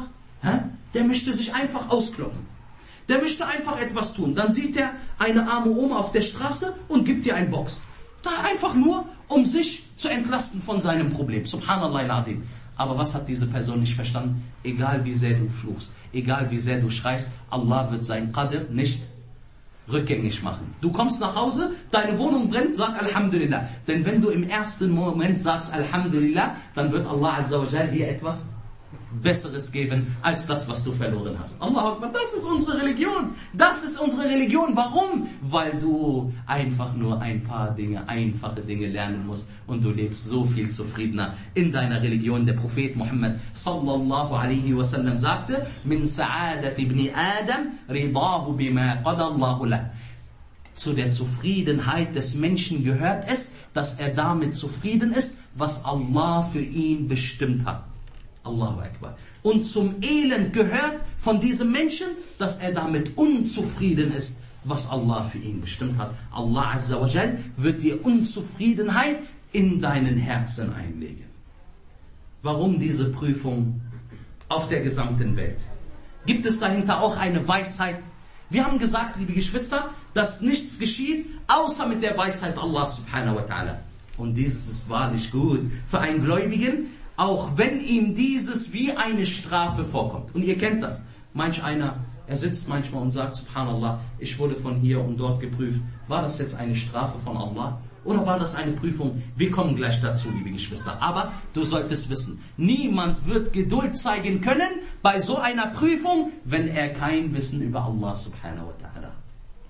auskloppen. Der möchte einfach etwas tun. Dann sieht er eine arme Oma auf der Straße und gibt ihr einen Box. Da einfach nur, um sich zu entlasten von seinem Problem. Subhanallah al-Azim. Aber was hat diese Person nicht verstanden? Egal wie sehr du fluchst, egal wie sehr du schreist, Allah wird sein Qadr nicht rückgängig machen. Du kommst nach Hause, deine Wohnung brennt, sag Alhamdulillah. Denn wenn du im ersten Moment sagst Alhamdulillah, dann wird Allah Azza wa Jal dir etwas Besseres geben, als das, was du verloren hast. Allahu Akbar, das ist unsere Religion. Das ist unsere Religion. Warum? Weil du einfach nur ein paar Dinge, einfache Dinge lernen musst und du lebst so viel zufriedener in deiner Religion. Der Prophet Muhammad sallallahu alaihi wasallam sagte, min sa'adat ibn Adam ridahu bima qadallahu lah. Zu der Zufriedenheit des Menschen gehört es, dass er damit zufrieden ist, was Allah für ihn bestimmt hat. Allahu Akbar. Und zum Elend gehört von diesem Menschen, dass er damit unzufrieden ist, was Allah für ihn bestimmt hat. Allah Azza wa Jal wird dir Unzufriedenheit in deinen Herzen einlegen. Warum diese Prüfung auf der gesamten Welt? Gibt es dahinter auch eine Weisheit? Wir haben gesagt, liebe Geschwister, dass nichts geschieht, außer mit der Weisheit Allah subhanahu wa ta'ala. Und dieses ist wahrlich gut für einen Gläubigen, auch wenn ihm dieses wie eine Strafe vorkommt. Und ihr kennt das. Manch einer, er sitzt manchmal und sagt, Subhanallah, ich wurde von hier und dort geprüft. War das jetzt eine Strafe von Allah? Oder war das eine Prüfung? Wir kommen gleich dazu, liebe Geschwister. Aber du solltest wissen, niemand wird Geduld zeigen können bei so einer Prüfung, wenn er kein Wissen über Allah subhanahu wa ta'ala hat.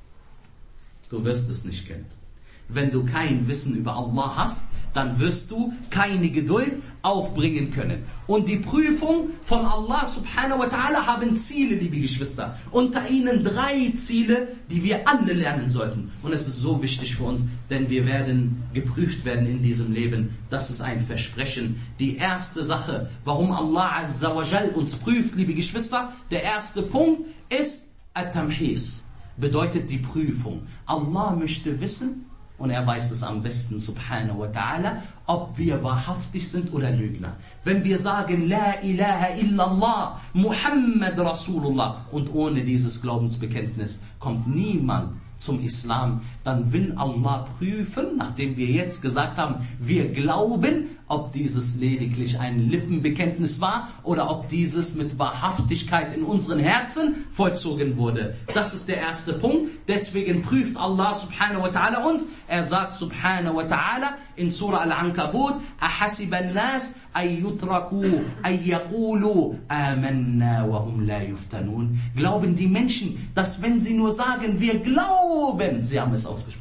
Du wirst es nicht kennen. Wenn du kein Wissen über Allah hast, dann wirst du keine Geduld aufbringen können. Und die Prüfung von Allah subhanahu wa ta'ala haben Ziele, liebe Geschwister. Unter ihnen 3 Ziele, die wir alle lernen sollten. Und es ist so wichtig für uns, denn wir werden geprüft werden in diesem Leben. Das ist ein Versprechen. Die erste Sache, warum Allah Azza wa Jal uns prüft, liebe Geschwister, der erste Punkt ist At-Tamhis. Bedeutet die Prüfung. Allah möchte wissen, und er weiß es am besten, subhanahu wa ta'ala, ob wir wahrhaftig sind oder Lügner. Wenn wir sagen, La ilaha illallah, Muhammad Rasulullah, und ohne dieses Glaubensbekenntnis kommt niemand zum Islam, dann will Allah prüfen, nachdem wir jetzt gesagt haben, wir glauben, ob dieses lediglich ein Lippenbekenntnis war oder ob dieses mit Wahrhaftigkeit in unseren Herzen vollzogen wurde. Das ist der erste Punkt. Deswegen prüft Allah subhanahu wa ta'ala uns. Er sagt subhanahu wa ta'ala in Surah Al-Ankabut, أَحَسِبَ النَّاسِ أَن يُتْرَكُوا أَن يَقُولُوا آمَنَّا وَهُمْ لَا يُفْتَنُونَ. Glauben die Menschen, dass wenn sie nur sagen, wir glauben, sie haben es ausgesprochen.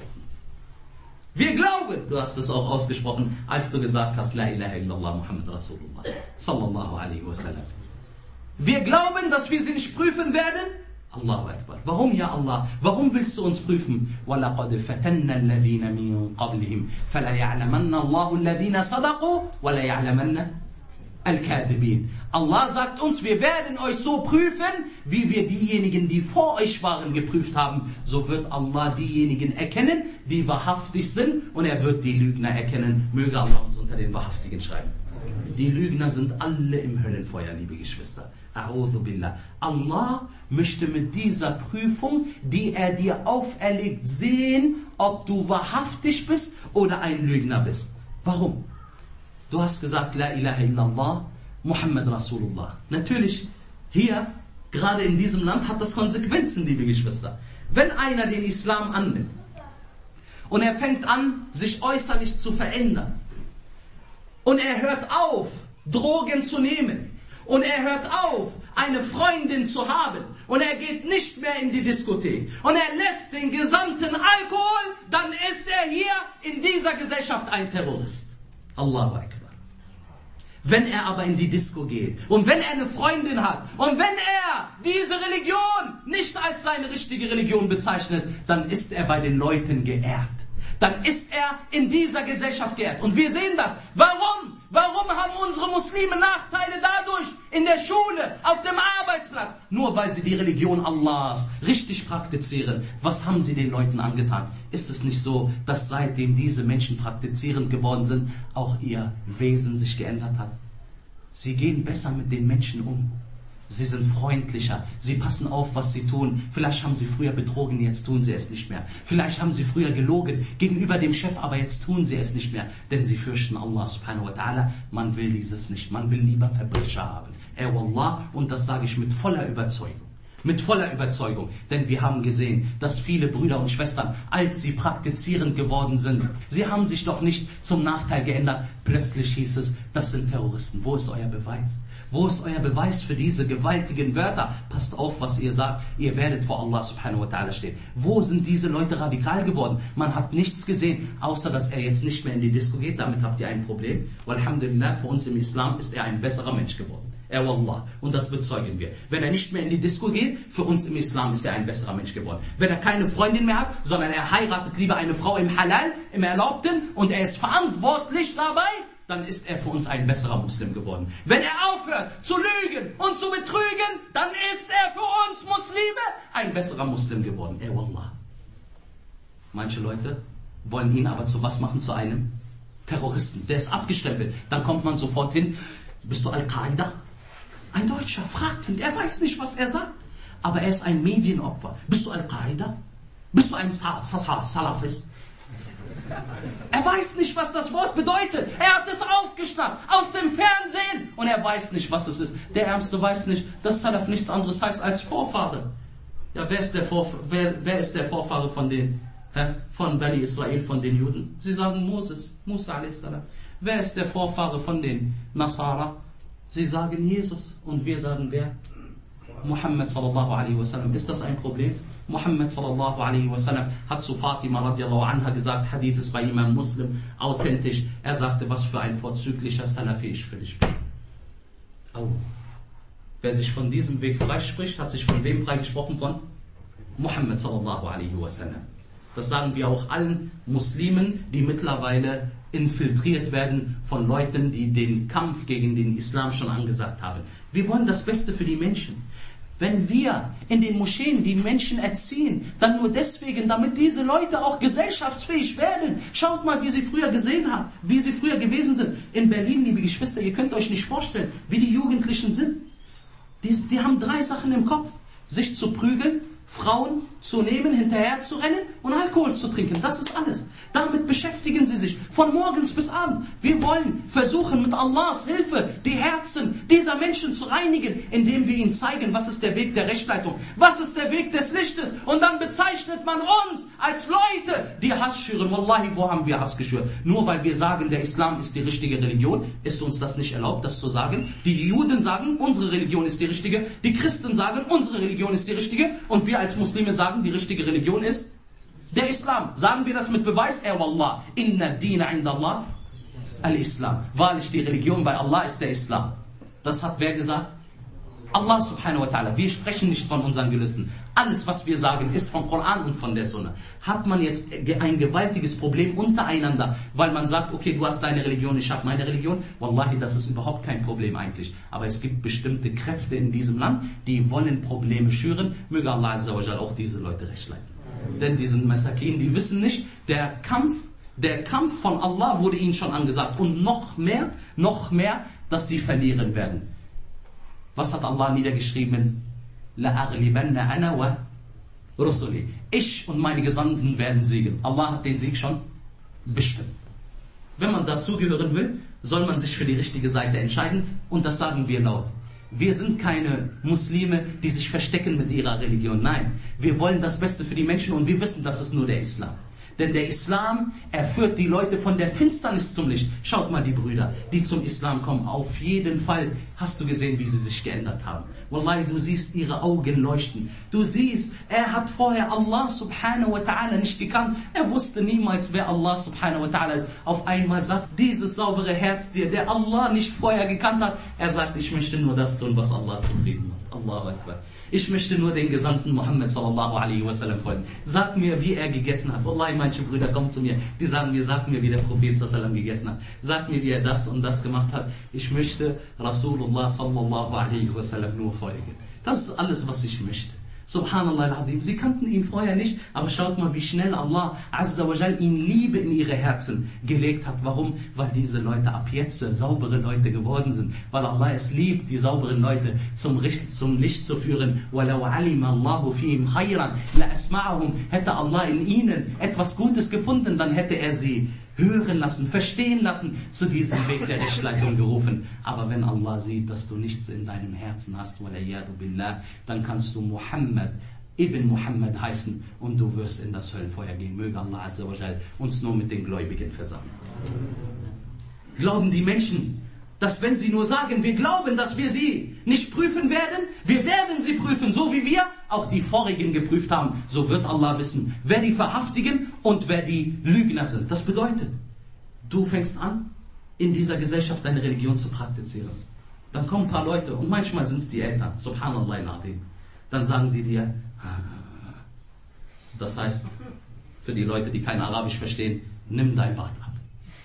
Wir glauben, du hast es auch ausgesprochen, als du gesagt hast, La ilaha illallah Muhammad Rasulullah sallallahu alaihi wasallam. Wir glauben, dass wir sie nicht prüfen werden. Allahu Akbar. Warum, ja Allah? Warum willst du uns prüfen? وَلَقَدْ فَتَنَّا الَّذِينَ مِنْ قَبْلِهِمْ فَلَا يَعْلَمَنَّ اللَّهُ الَّذِينَ صَدَقُوا وَلَا يَعْلَمَنَّ Al-Kadhibin. Allah sagt uns, wir werden euch so prüfen, wie wir diejenigen, die vor euch waren, geprüft haben. So wird Allah diejenigen erkennen, die wahrhaftig sind, und er wird die Lügner erkennen. Möge Allah uns unter den Wahrhaftigen schreiben. Die Lügner sind alle im Höllenfeuer, liebe Geschwister. A'udhu billah. Allah möchte mit dieser Prüfung, die er dir auferlegt, sehen, ob du wahrhaftig bist oder ein Lügner bist. Warum? Du hast gesagt, La ilaha illallah, Muhammad Rasulullah. Natürlich, hier, gerade in diesem Land, hat das Konsequenzen, liebe Geschwister. Wenn einer den Islam annimmt und er fängt an, sich äußerlich zu verändern und er hört auf, Drogen zu nehmen und er hört auf, eine Freundin zu haben und er geht nicht mehr in die Diskothek und er lässt den gesamten Alkohol, dann ist er hier in dieser Gesellschaft ein Terrorist. Allahu Akbar. Wenn er aber in die Disco geht und wenn er eine Freundin hat und wenn er diese Religion nicht als seine richtige Religion bezeichnet, dann ist er bei den Leuten geehrt. Dann ist er in dieser Gesellschaft geehrt. Und wir sehen das. Warum? Warum haben unsere Muslime Nachteile dadurch in der Schule, auf dem Arbeitsplatz? Nur weil sie die Religion Allahs richtig praktizieren. Was haben sie den Leuten angetan? Ist es nicht so, dass seitdem diese Menschen praktizierend geworden sind, auch ihr Wesen sich geändert hat? Sie gehen besser mit den Menschen um. Sie sind freundlicher, sie passen auf, was sie tun. Vielleicht haben sie früher betrogen, jetzt tun sie es nicht mehr. Vielleicht haben sie früher gelogen gegenüber dem Chef, aber jetzt tun sie es nicht mehr. Denn sie fürchten Allah subhanahu wa ta'ala. Man will dieses nicht, man will lieber Verbrecher haben. Wallah, und das sage ich mit voller Überzeugung. Mit voller Überzeugung. Denn wir haben gesehen, dass viele Brüder und Schwestern, als sie praktizierend geworden sind, sie haben sich doch nicht zum Nachteil geändert. Plötzlich hieß es, das sind Terroristen. Wo ist euer Beweis? Wo ist euer Beweis für diese gewaltigen Wörter? Passt auf, was ihr sagt. Ihr werdet vor Allah subhanahu wa ta'ala stehen. Wo sind diese Leute radikal geworden? Man hat nichts gesehen, außer dass er jetzt nicht mehr in die Disco geht. Damit habt ihr ein Problem. Walhamdulillah, für uns im Islam ist er ein besserer Mensch geworden. Wallah. Und das bezeugen wir. Wenn er nicht mehr in die Disco geht, für uns im Islam ist er ein besserer Mensch geworden. Wenn er keine Freundin mehr hat, sondern er heiratet lieber eine Frau im Halal, im Erlaubten, und er ist verantwortlich dabei, dann ist er für uns ein besserer Muslim geworden. Wenn er aufhört zu lügen und zu betrügen, dann ist er für uns Muslime ein besserer Muslim geworden. Wallah. Manche Leute wollen ihn aber zu was machen? Zu einem Terroristen. Der ist abgestempelt. Dann kommt man sofort hin. Bist du Al-Qaida? Ein Deutscher fragt ihn. Er weiß nicht, was er sagt. Aber er ist ein Medienopfer. Bist du Al-Qaida? Bist du ein Salafist? Er weiß nicht, was das Wort bedeutet. Er hat es aufgeschnappt aus dem Fernsehen und er weiß nicht, was es ist. Der Ärmste weiß nicht, dass Salaf nichts anderes heißt als Vorfahre. Ja, wer ist der Vorfahre von den, von Bani Israel, von den Juden? Sie sagen Moses, Musa a.s. Wer ist der Vorfahre von den Nasara? Sie sagen Jesus. Und wir sagen wer? Muhammad sallallahu alaihi wasallam. Ist das ein Problem? Muhammad sallallahu alaihi wasallam hat zu Fatima radiallahu anha gesagt, Hadith ist bei Imam Muslim, authentisch. Er sagte, was für ein vorzüglicher Salafi ich für dich bin. Oh. Wer sich von diesem Weg freispricht, hat sich von wem freigesprochen? Von Muhammad sallallahu alaihi wasallam. Das sagen wir auch allen Muslimen, die mittlerweile infiltriert werden von Leuten, die den Kampf gegen den Islam schon angesagt haben. Wir wollen das Beste für die Menschen. Wenn wir in den Moscheen die Menschen erziehen, dann nur deswegen, damit diese Leute auch gesellschaftsfähig werden. Schaut mal, wie sie früher gesehen haben, wie sie früher gewesen sind. In Berlin, liebe Geschwister, ihr könnt euch nicht vorstellen, wie die Jugendlichen sind. Die haben 3 Sachen im Kopf. Sich zu prügeln, Frauen zu nehmen, hinterher zu rennen und Alkohol zu trinken. Das ist alles. Damit beschäftigen sie sich von morgens bis abends. Wir wollen versuchen, mit Allahs Hilfe die Herzen dieser Menschen zu reinigen, indem wir ihnen zeigen, was ist der Weg der Rechtleitung, was ist der Weg des Lichtes. Und dann bezeichnet man uns als Leute, die Hass schüren. Wallahi, wo haben wir Hass geschürt? Nur weil wir sagen, der Islam ist die richtige Religion, ist uns das nicht erlaubt, das zu sagen. Die Juden sagen, unsere Religion ist die richtige. Die Christen sagen, unsere Religion ist die richtige. Und wir als Muslime sagen, die richtige Religion ist der Islam. Sagen wir das mit Beweis? Wallah. Inna dina inda Allah al-Islam. Wahrlich, die Religion bei Allah ist der Islam. Das hat wer gesagt? Allah subhanahu wa ta'ala. Wir sprechen nicht von unseren Gelüsten. Alles, was wir sagen, ist vom Koran und von der Sunna. Hat man jetzt ein gewaltiges Problem untereinander, weil man sagt, okay, du hast deine Religion, ich habe meine Religion. Wallahi, das ist überhaupt kein Problem eigentlich. Aber es gibt bestimmte Kräfte in diesem Land, die wollen Probleme schüren. Möge Allah azza wa jal auch diese Leute recht leiten. Denn die sind Masakin, die wissen nicht, der Kampf Der Kampf von Allah wurde ihnen schon angesagt. Und noch mehr, dass sie verlieren werden. Was hat Allah niedergeschrieben? لَأَغْلِبَنَّ أَنَا وَرُسُلِي. Ich und meine Gesandten werden siegen. Allah hat den Sieg schon bestimmt. Wenn man dazugehören will, soll man sich für die richtige Seite entscheiden. Und das sagen wir laut. Wir sind keine Muslime, die sich verstecken mit ihrer Religion. Nein, wir wollen das Beste für die Menschen und wir wissen, das ist nur der Islam. Denn der Islam, er führt die Leute von der Finsternis zum Licht. Schaut mal die Brüder, die zum Islam kommen. Auf jeden Fall hast du gesehen, wie sie sich geändert haben. Wallahi, du siehst ihre Augen leuchten. Du siehst, er hat vorher Allah subhanahu wa ta'ala nicht gekannt. Er wusste niemals, wer Allah subhanahu wa ta'ala ist. Auf einmal sagt dieses saubere Herz dir, der Allah nicht vorher gekannt hat. Er sagt, ich möchte nur das tun, was Allah zufrieden macht. Allahu Akbar. Ich möchte nur den Gesandten Muhammad sallallahu alaihi wasallam folgen. Sag mir, wie er gegessen hat. Wallahi, manche Brüder kommen zu mir, die sagen mir, sag mir, wie der Prophet sallallahu alaihi wasallam gegessen hat. Sag mir, wie er das und das gemacht hat. Ich möchte Rasulullah sallallahu alaihi wasallam nur folgen. Das ist alles, was ich möchte. Subhanallah al-Azim. Sie kannten ihn vorher nicht, aber schaut mal, wie schnell Allah Azza wa Jal ihnen Liebe in ihre Herzen gelegt hat. Warum? Weil diese Leute ab jetzt saubere Leute geworden sind. Weil Allah es liebt, die sauberen Leute zum Licht zu führen. وَلَوْ عَلِمَ اللَّهُ فِيهِمْ خَيْرًا لَأَسْمَعَهُمْ. Hätte Allah in ihnen etwas Gutes gefunden, dann hätte er sie hören lassen, verstehen lassen, zu diesem Weg der Rechtleitung gerufen. Aber wenn Allah sieht, dass du nichts in deinem Herzen hast, billah, dann kannst du Muhammad ibn Muhammad heißen und du wirst in das Höllenfeuer gehen. Möge Allah Azza wa Jal uns nur mit den Gläubigen versammeln. Glauben die Menschen, dass wenn sie nur sagen, wir glauben, dass wir sie nicht prüfen werden, wir werden sie prüfen, so wie wir auch die vorigen geprüft haben, so wird Allah wissen, wer die Verhaftigen und wer die Lügner sind. Das bedeutet, du fängst an, in dieser Gesellschaft deine Religion zu praktizieren. Dann kommen ein paar Leute, und manchmal sind es die Eltern, subhanallah al-Azim. Dann sagen die dir, das heißt, für die Leute, die kein Arabisch verstehen, nimm dein Bart ab.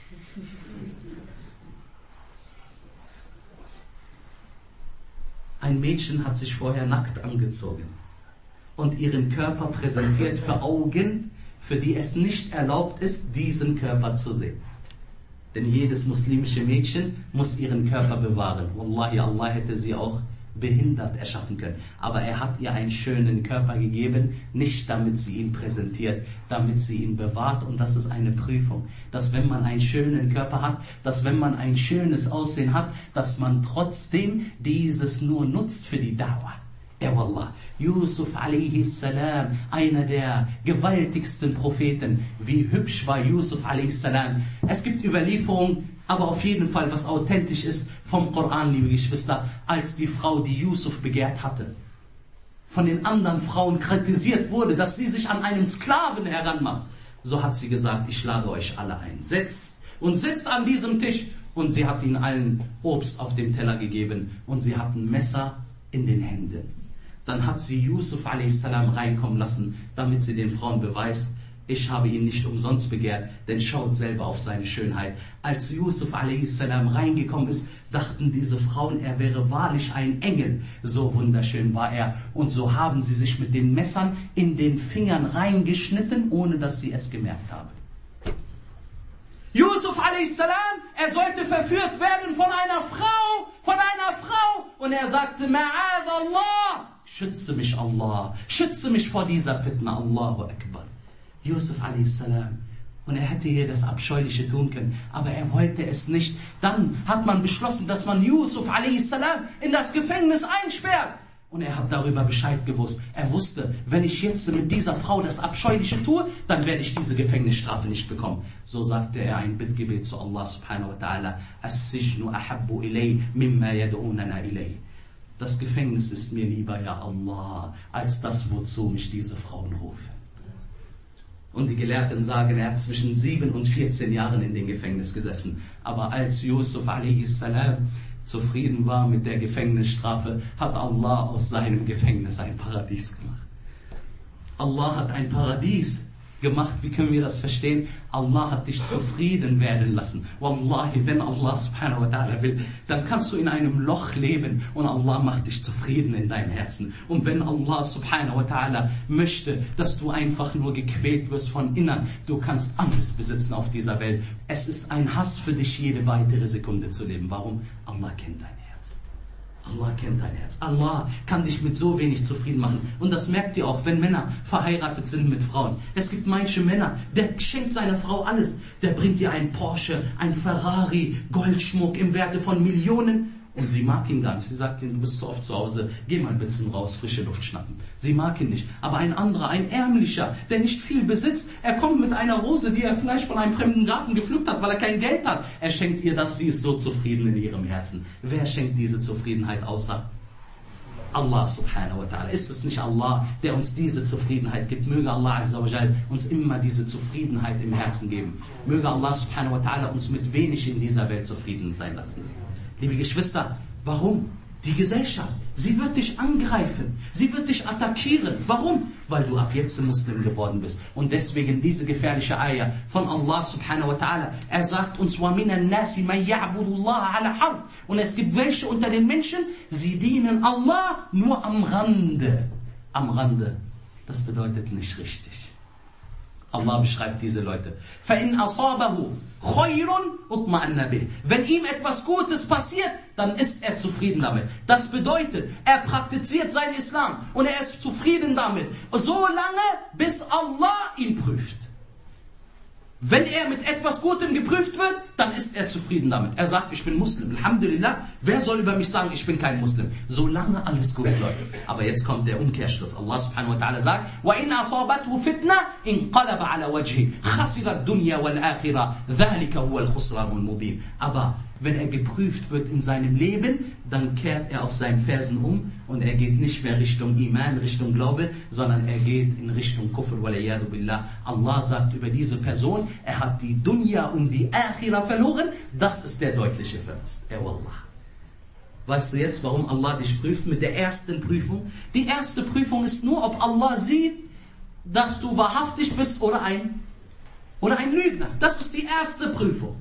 Ein Mädchen hat sich vorher nackt angezogen und ihren Körper präsentiert für Augen, für die es nicht erlaubt ist, diesen Körper zu sehen. Denn jedes muslimische Mädchen muss ihren Körper bewahren. Wallahi, Allah hätte sie auch behindert erschaffen können. Aber er hat ihr einen schönen Körper gegeben, nicht damit sie ihn präsentiert, damit sie ihn bewahrt. Und das ist eine Prüfung, dass wenn man einen schönen Körper hat, dass wenn man ein schönes Aussehen hat, dass man trotzdem dieses nur nutzt für die Da'wah. Wallah, Yusuf a.s., einer der gewaltigsten Propheten. Wie hübsch war Yusuf a.s. Es gibt Überlieferungen, aber auf jeden Fall, was authentisch ist vom Koran, liebe Geschwister, als die Frau, die Yusuf begehrt hatte, von den anderen Frauen kritisiert wurde, dass sie sich an einen Sklaven heranmacht. So hat sie gesagt, ich lade euch alle ein. Sitzt an diesem Tisch. Und sie hat ihnen allen Obst auf dem Teller gegeben und sie hatten Messer in den Händen. Dann hat sie Yusuf a.s. reinkommen lassen, damit sie den Frauen beweist, ich habe ihn nicht umsonst begehrt, denn schaut selber auf seine Schönheit. Als Yusuf a.s. reingekommen ist, dachten diese Frauen, er wäre wahrlich ein Engel. So wunderschön war er. Und so haben sie sich mit den Messern in den Fingern reingeschnitten, ohne dass sie es gemerkt haben. Yusuf a.s., er sollte verführt werden von einer Frau. Und er sagte, Ma'ad Allah, schütze mich Allah, schütze mich vor dieser Fitna, Allahu Akbar. Yusuf a.s. Und er hätte hier das Abscheuliche tun können, aber er wollte es nicht. Dann hat man beschlossen, dass man Yusuf a.s. in das Gefängnis einsperrt. Und er hat darüber Bescheid gewusst. Er wusste, wenn ich jetzt mit dieser Frau das Abscheuliche tue, dann werde ich diese Gefängnisstrafe nicht bekommen. So sagte er ein Bittgebet zu Allah subhanahu wa ta'ala. As-sijnu ahabbu ilay mimma yad'unana ilay. Das Gefängnis ist mir lieber, ja Allah, als das, wozu mich diese Frauen rufen. Und die Gelehrten sagen, er hat zwischen 7 und 14 Jahren in dem Gefängnis gesessen. Aber als Yusuf a.s. zufrieden war mit der Gefängnisstrafe, hat Allah aus seinem Gefängnis ein Paradies gemacht. Allah hat ein Paradies gemacht. Wie können wir das verstehen? Allah hat dich zufrieden werden lassen. Wallahi, wenn Allah subhanahu wa ta'ala will, dann kannst du in einem Loch leben und Allah macht dich zufrieden in deinem Herzen. Und wenn Allah subhanahu wa ta'ala möchte, dass du einfach nur gequält wirst von innen, du kannst alles besitzen auf dieser Welt. Es ist ein Hass für dich, jede weitere Sekunde zu leben. Warum? Allah kennt dein Herz. Allah kennt dein Herz. Allah kann dich mit so wenig zufrieden machen. Und das merkt ihr auch, wenn Männer verheiratet sind mit Frauen. Es gibt manche Männer, der schenkt seiner Frau alles. Der bringt ihr einen Porsche, ein Ferrari, Goldschmuck im Werte von Millionen. Und sie mag ihn gar nicht. Sie sagt ihm, du bist zu oft zu Hause, geh mal ein bisschen raus, frische Luft schnappen. Sie mag ihn nicht. Aber ein anderer, ein Ärmlicher, der nicht viel besitzt, er kommt mit einer Rose, die er vielleicht von einem fremden Garten gepflückt hat, weil er kein Geld hat. Er schenkt ihr das, sie ist so zufrieden in ihrem Herzen. Wer schenkt diese Zufriedenheit außer Allah subhanahu wa ta'ala? Ist es nicht Allah, der uns diese Zufriedenheit gibt? Möge Allah azza wa jal uns immer diese Zufriedenheit im Herzen geben. Möge Allah subhanahu wa ta'ala uns mit wenig in dieser Welt zufrieden sein lassen. Liebe Geschwister, warum? Die Gesellschaft, sie wird dich angreifen, sie wird dich attackieren. Warum? Weil du ab jetzt ein Muslim geworden bist. Und deswegen diese gefährliche Ayah von Allah subhanahu wa ta'ala. Er sagt uns, وَمِنَ النَّاسِ مَنْ يَعْبُدُ اللَّهَ عَلَى حَرْفٍ. Und es gibt welche unter den Menschen, sie dienen Allah nur am Rande. Am Rande, das bedeutet nicht richtig. Allah beschreibt diese Leute. فَإِنْ أَصَابَهُ خَيْرٌ اطْمَأَنَّ بِهِ. Wenn ihm etwas Gutes passiert, dann ist er zufrieden damit. Das bedeutet, er praktiziert seinen Islam und er ist zufrieden damit, so lange, bis Allah ihn prüft. Wenn er mit etwas Gutem geprüft wird, dann ist er zufrieden damit. Er sagt, ich bin Muslim. Alhamdulillah, wer soll über mich sagen, ich bin kein Muslim? Solange alles gut läuft. Aber jetzt kommt der Umkehrschluss. Allah subhanahu wa ta'ala sagt, وَإِنْ أَصَابَتْهُ فِتْنَةٌ انقلب على وجهه خسر الدنيا والآخرة ذلك هو الخسران المبين. Aber wenn er geprüft wird in seinem Leben, dann kehrt er auf seinen Fersen um und er geht nicht mehr Richtung Iman, Richtung Glaube, sondern er geht in Richtung Kufr waliyadu billah. Allah sagt über diese Person, er hat die Dunya und die Akhira verloren. Das ist der deutliche Verlust. Wallah. Weißt du jetzt, warum Allah dich prüft mit der ersten Prüfung? Die erste Prüfung ist nur, ob Allah sieht, dass du wahrhaftig bist oder ein Lügner. Das ist die erste Prüfung.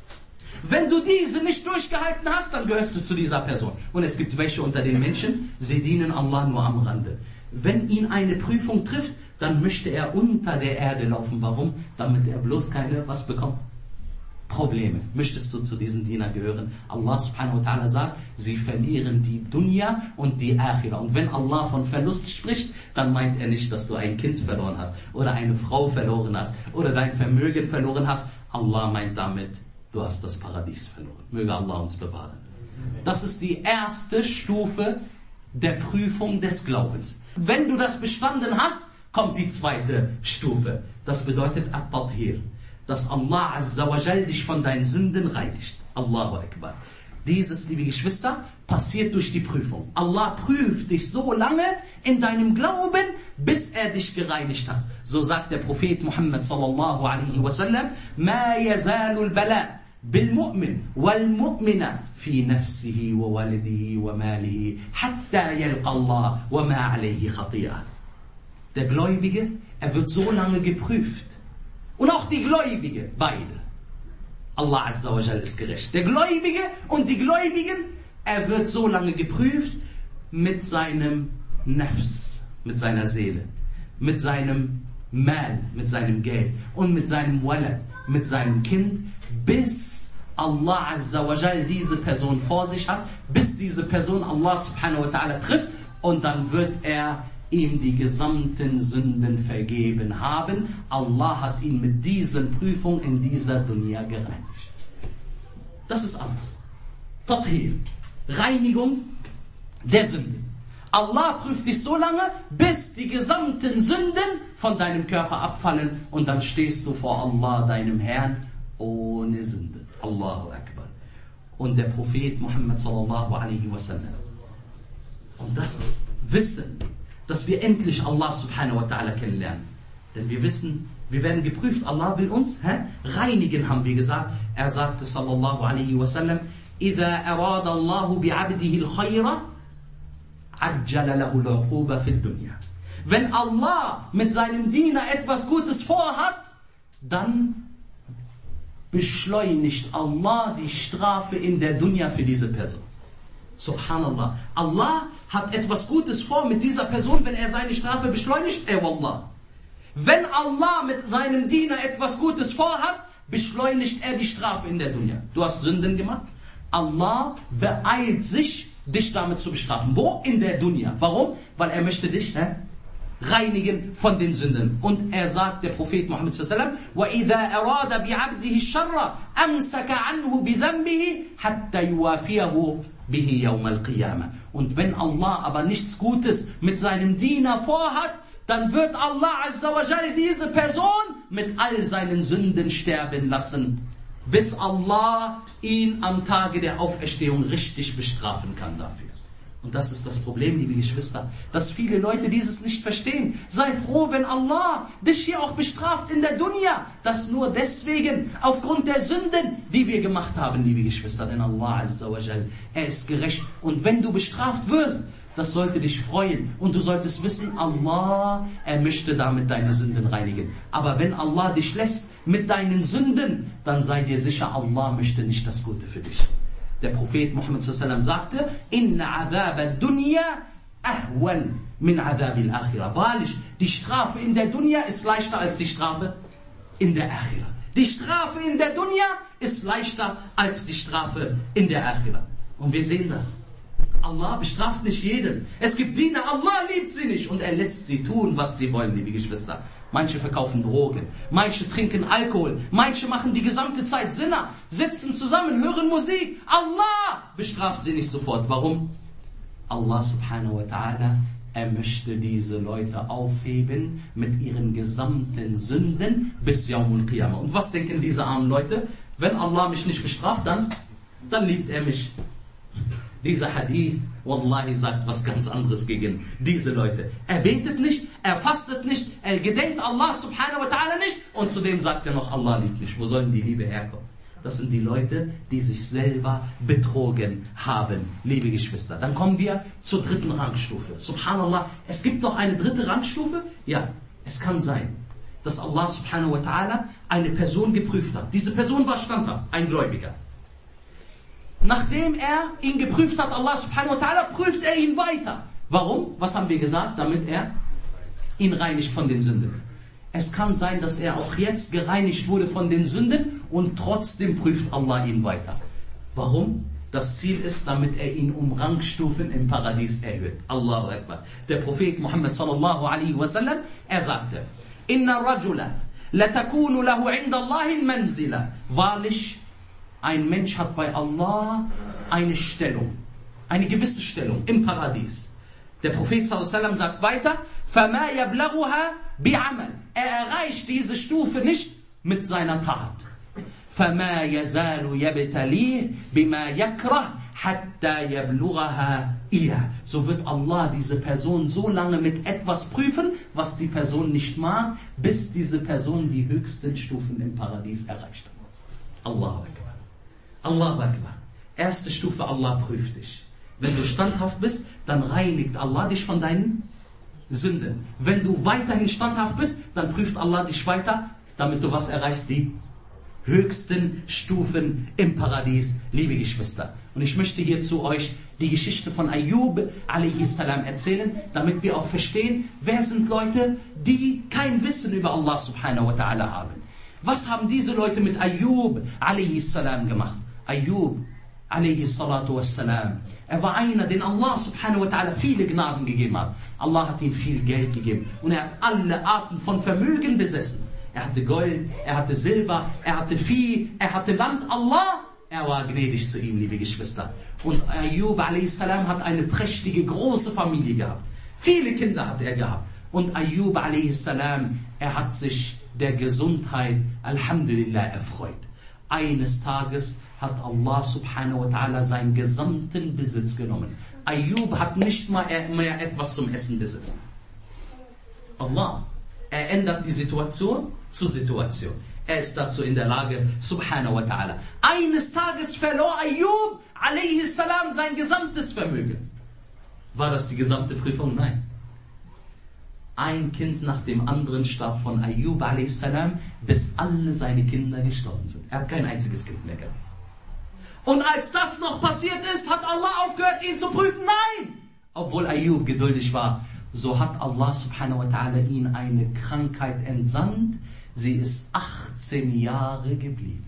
Wenn du diese nicht durchgehalten hast, dann gehörst du zu dieser Person. Und es gibt welche unter den Menschen, sie dienen Allah nur am Rande. Wenn ihn eine Prüfung trifft, dann möchte er unter der Erde laufen. Warum? Damit er bloß keine, was bekommt? Probleme. Möchtest du zu diesen Dienern gehören? Allah subhanahu wa ta'ala sagt, sie verlieren die Dunya und die Akhira. Und wenn Allah von Verlust spricht, dann meint er nicht, dass du ein Kind verloren hast oder eine Frau verloren hast oder dein Vermögen verloren hast. Allah meint damit, du hast das Paradies verloren. Möge Allah uns bewahren. Das ist die erste Stufe der Prüfung des Glaubens. Wenn du das bestanden hast, kommt die zweite Stufe. Das bedeutet At-Tathir. Dass Allah azza wa jal dich von deinen Sünden reinigt. Allahu Akbar. Dieses, liebe Geschwister, passiert durch die Prüfung. Allah prüft dich so lange in deinem Glauben, bis er dich gereinigt hat. So sagt der Prophet Muhammad sallallahu alaihi wasallam, ما يزال البلاء بالمؤمن والمؤمنة في نفسه وولده وماله حتى يلقى الله وما عليه خطيئة. Der Gläubige, er wird so lange geprüft. Und auch die Gläubige, beide. Allah azza wa jal ist gerecht. Der Gläubige und die Gläubigen, er wird so lange geprüft mit seinem Nafs, mit seiner Seele, mit seinem Mal, mit seinem Geld und mit seinem Walad, mit seinem Kind, bis Allah azza wa jal diese Person vor sich hat, bis diese Person Allah subhanahu wa ta'ala trifft und dann wird er ihm die gesamten Sünden vergeben haben. Allah hat ihn mit diesen Prüfungen in dieser Dunya gereinigt. Das ist alles. Tathir, Reinigung der Sünden. Allah prüft dich so lange, bis die gesamten Sünden von deinem Körper abfallen und dann stehst du vor Allah, deinem Herrn, ohne Sünde. Allahu Akbar. Und der Prophet Muhammad sallallahu alaihi wasallam. Und das ist Wissen, dass wir endlich Allah subhanahu wa ta'ala kennenlernen. Denn wir wissen, wir werden geprüft. Allah will uns reinigen, haben wir gesagt. Er sagte sallallahu alaihi wasallam, إِذَا أَرَادَ اللَّهُ بِعَبْدِهِ الْخَيْرَ عَجَّلَ لَهُ الْعُقُوبَ فِي الدُّنْيَا. Wenn Allah mit seinem Diener etwas Gutes vorhat, dann beschleunigt Allah die Strafe in der Dunya für diese Person. Subhanallah. Allah hat etwas Gutes vor mit dieser Person, wenn er seine Strafe beschleunigt. Wallah. Wenn Allah mit seinem Diener etwas Gutes vorhat, beschleunigt er die Strafe in der Dunya. Du hast Sünden gemacht. Allah beeilt sich, dich damit zu bestrafen. Wo? In der Dunya. Warum? Weil er möchte dich reinigen von den Sünden. Und er sagt, der Prophet Muhammad sallallahu alaihi wasallam, وَإِذَا أَرَادَ بِعَبْدِهِ الشَّرَّ أَمْسَكَ عَنْهُ بِذَنْبِهِ حَتَّى يُوَافِيَهُ بِهِ يَوْمَ الْقِيَامَةِ. Und wenn Allah aber nichts Gutes mit seinem Diener vorhat, dann wird Allah Azza wa Jal diese Person mit all seinen Sünden sterben lassen, bis Allah ihn am Tage der Auferstehung richtig bestrafen kann dafür. Und das ist das Problem, liebe Geschwister, dass viele Leute dieses nicht verstehen. Sei froh, wenn Allah dich hier auch bestraft in der Dunya. Das nur deswegen, aufgrund der Sünden, die wir gemacht haben, liebe Geschwister. Denn Allah Azza wa Jal, er ist gerecht. Und wenn du bestraft wirst, das sollte dich freuen. Und du solltest wissen, Allah, er möchte damit deine Sünden reinigen. Aber wenn Allah dich lässt mit deinen Sünden, dann sei dir sicher, Allah möchte nicht das Gute für dich. Der Prophet Muhammad sallallahu alaihi wasallam sagte, Inna adhab ad-dunya ahwan min adhab al-akhirah. Wahrlich, die Strafe in der Dunya ist leichter als die Strafe in der Akhirah. Die Strafe in der Dunya ist leichter als die Strafe in der Akhirah. Und wir sehen das. Allah bestraft nicht jeden. Es gibt Diener, Allah liebt sie nicht und er lässt sie tun, was sie wollen, liebe Geschwister. Manche verkaufen Drogen, manche trinken Alkohol, manche machen die gesamte Zeit Sinner, sitzen zusammen, hören Musik. Allah bestraft sie nicht sofort. Warum? Allah subhanahu wa ta'ala, er möchte diese Leute aufheben mit ihren gesamten Sünden bis Yawmul Qiyamah. Und was denken diese armen Leute? Wenn Allah mich nicht bestraft, dann liebt er mich. Dieser Hadith, wallahi, sagt was ganz anderes gegen diese Leute. Er betet nicht, er fastet nicht, er gedenkt Allah subhanahu wa ta'ala nicht und zudem sagt er noch, Allah liebt mich. Wo sollen die Liebe herkommen? Das sind die Leute, die sich selber betrogen haben, liebe Geschwister. Dann kommen wir zur dritten Rangstufe. Subhanallah, es gibt noch eine dritte Rangstufe? Ja, es kann sein, dass Allah subhanahu wa ta'ala eine Person geprüft hat. Diese Person war standhaft, ein Gläubiger. Nachdem er ihn geprüft hat, Allah subhanahu wa ta'ala, prüft er ihn weiter. Warum? Was haben wir gesagt? Damit er ihn reinigt von den Sünden. Es kann sein, dass er auch jetzt gereinigt wurde von den Sünden und trotzdem prüft Allah ihn weiter. Warum? Das Ziel ist, damit er ihn um Rangstufen im Paradies erhöht. Allahu Akbar. Der Prophet Muhammad sallallahu alaihi wasallam, er sagte, Inna rajula latakunu lahu inda Allahi manzila. Wahrlich, ein Mensch hat bei Allah eine Stellung, eine gewisse Stellung im Paradies. Der Prophet sallallahu alaihi wasallam sagt weiter, فَمَا يَبْلَغُهَا بِعَمَلٍ. Er erreicht diese Stufe nicht mit seiner Tat. فَمَا يَزَالُ يَبْتَلِيهِ بِمَا يَكْرَهُ حَتَّى يَبْلُغَهَا إِيَهُ. So wird Allah diese Person so lange mit etwas prüfen, was die Person nicht mag, bis diese Person die höchsten Stufen im Paradies erreicht hat. Allahu Akbar. Allahu Akbar. Erste Stufe, Allah prüft dich. Wenn du standhaft bist, dann reinigt Allah dich von deinen Sünden. Wenn du weiterhin standhaft bist, dann prüft Allah dich weiter, damit du was erreichst? Die höchsten Stufen im Paradies, liebe Geschwister. Und ich möchte hier zu euch die Geschichte von Ayyub a.s. erzählen, damit wir auch verstehen, wer sind Leute, die kein Wissen über Allah subhanahu wa ta'ala haben. Was haben diese Leute mit Ayyub a.s. gemacht? Ayyub a.s. Er war einer, den Allah subhanahu wa ta'ala viele Gnaden gegeben hat. Allah hat ihm viel Geld gegeben und er hat alle Arten von Vermögen besessen. Er hatte Gold, er hatte Silber, er hatte Vieh, er hatte Land. Allah, er war gnädig zu ihm, liebe Geschwister. Und Ayyub a.s. hat eine prächtige, große Familie gehabt. Viele Kinder hat er gehabt. Und Ayyub a.s. er hat sich der Gesundheit, Alhamdulillah, erfreut. Eines Tages hat Allah subhanahu wa ta'ala seinen gesamten Besitz genommen. Ayyub hat nicht mal mehr etwas zum Essen besessen. Allah, er ändert die Situation zur Situation. Er ist dazu in der Lage, subhanahu wa ta'ala. Eines Tages verlor Ayyub a.s. sein gesamtes Vermögen. War das die gesamte Prüfung? Nein. Ein Kind nach dem anderen starb von Ayyub a.s., bis alle seine Kinder gestorben sind. Er hat kein einziges Kind mehr gehabt. Und als das noch passiert ist, hat Allah aufgehört, ihn zu prüfen? Nein! Obwohl Ayyub geduldig war, so hat Allah subhanahu wa ta'ala ihn eine Krankheit entsandt. Sie ist 18 Jahre geblieben.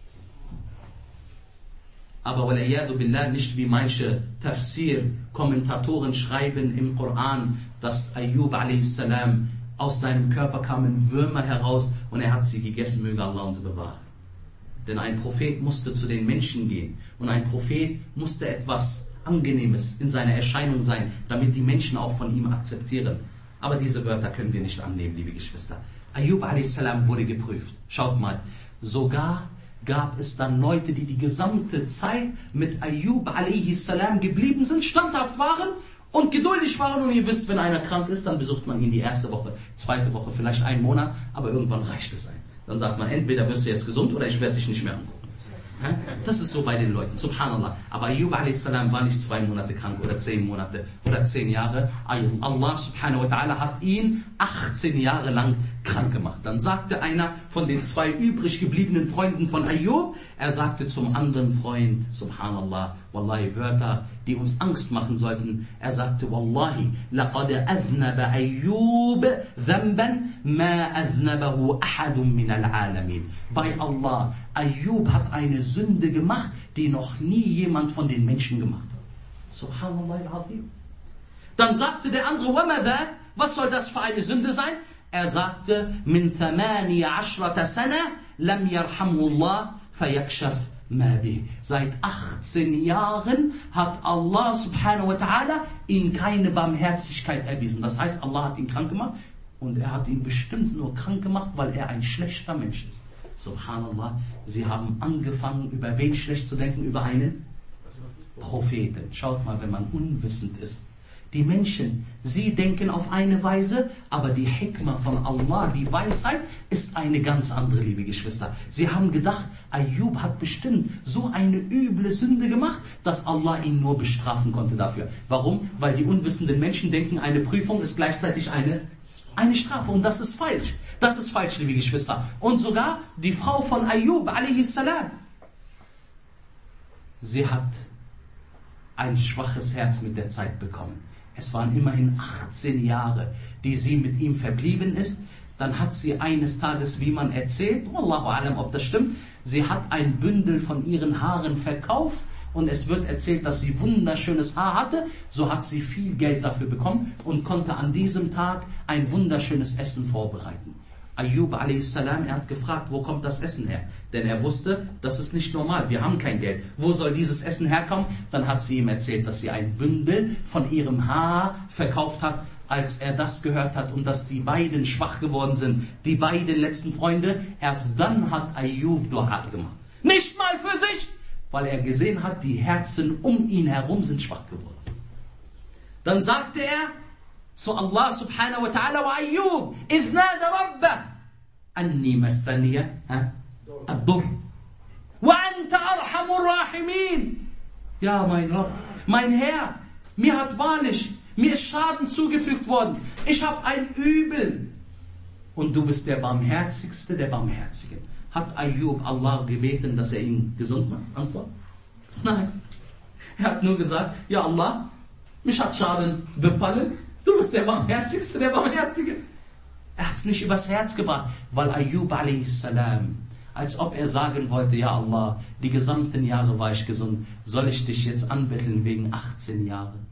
Aber waliyadu billah, nicht wie manche Tafsir-Kommentatoren schreiben im Koran, dass Ayyub a.s. aus seinem Körper kamen Würmer heraus und er hat sie gegessen, möge Allah uns bewahren. Denn ein Prophet musste zu den Menschen gehen und ein Prophet musste etwas Angenehmes in seiner Erscheinung sein, damit die Menschen auch von ihm akzeptieren. Aber diese Wörter können wir nicht annehmen, liebe Geschwister. Ayyub a.s. wurde geprüft. Schaut mal, sogar gab es dann Leute, die gesamte Zeit mit Ayyub a.s. geblieben sind, standhaft waren und geduldig waren. Und ihr wisst, wenn einer krank ist, dann besucht man ihn die erste Woche, zweite Woche, vielleicht einen Monat, aber irgendwann reicht es ein. Dann sagt man, entweder wirst du jetzt gesund oder ich werde dich nicht mehr angucken. Das ist so bei den Leuten, subhanallah. Aber Ayyub a.s. war nicht 2 Monate krank oder 10 Monate oder 10 Jahre. Allah subhanahu wa ta'ala hat ihn 18 Jahre lang krank gemacht. Dann sagte einer von den 2 übrig gebliebenen Freunden von Ayyub, er sagte zum anderen Freund, subhanallah, wallahi, Wörter, die uns Angst machen sollten. Er sagte, wallahi, laqad aznaba Ayyub dhanban ma aznabahu ahadun min al-alamin. Bei Allah, Ayyub hat eine Sünde gemacht, die noch nie jemand von den Menschen gemacht hat. Subhanallah al-Azim. Dann sagte der andere, وَمَذَا? Was soll das für eine Sünde sein? Er sagte, مِنْ 18 سَنَةٍ لَمْ يَرْحَمْهُ اللَّهُ فَيَكْشَفْ مَا بِهِ. Seit 18 Jahren hat Allah subhanahu wa ta'ala ihm keine Barmherzigkeit erwiesen. Das heißt, Allah hat ihn krank gemacht und er hat ihn bestimmt nur krank gemacht, weil er ein schlechter Mensch ist. Subhanallah, sie haben angefangen, über wen schlecht zu denken? Über einen Propheten. Schaut mal, wenn man unwissend ist. Die Menschen, sie denken auf eine Weise, aber die Hikmah von Allah, die Weisheit, ist eine ganz andere, liebe Geschwister. Sie haben gedacht, Ayyub hat bestimmt so eine üble Sünde gemacht, dass Allah ihn nur bestrafen konnte dafür. Warum? Weil die unwissenden Menschen denken, eine Prüfung ist gleichzeitig eine Strafe. Und das ist falsch. Das ist falsch, liebe Geschwister. Und sogar die Frau von Ayyub a.s. sie hat ein schwaches Herz mit der Zeit bekommen. Es waren immerhin 18 Jahre, die sie mit ihm verblieben ist. Dann hat sie eines Tages, wie man erzählt, Wallahu alam, ob das stimmt, sie hat ein Bündel von ihren Haaren verkauft und es wird erzählt, dass sie wunderschönes Haar hatte. So hat sie viel Geld dafür bekommen und konnte an diesem Tag ein wunderschönes Essen vorbereiten. Ayyub a.s., er hat gefragt, wo kommt das Essen her? Denn er wusste, das ist nicht normal, wir haben kein Geld. Wo soll dieses Essen herkommen? Dann hat sie ihm erzählt, dass sie ein Bündel von ihrem Haar verkauft hat. Als er das gehört hat und dass die beiden schwach geworden sind, die beiden letzten Freunde, erst dann hat Ayyub Dua gemacht. Nicht mal für sich, weil er gesehen hat, die Herzen um ihn herum sind schwach geworden. Dann sagte er zu Allah subhanahu wa ta'ala, wa Ayyub, idh nada rabbah, anni massaniya ad-dur, wa anta arhamur rahimin. Ja, mein Rabb, mein Herr, mir ist Schaden zugefügt worden. Ich habe ein Übel. Und du bist der Barmherzigste der Barmherzigen. Hat Ayyub Allah gebeten, dass er ihn gesund macht? Antwort? Nein. Er hat nur gesagt, ja Allah, mich hat Schaden befallen. Du bist der Barmherzigste der Barmherzigen. Er hat es nicht übers Herz gebracht, weil Ayyub a.s., als ob er sagen wollte, ja Allah, die gesamten Jahre war ich gesund, soll ich dich jetzt anbetteln wegen 18 Jahren?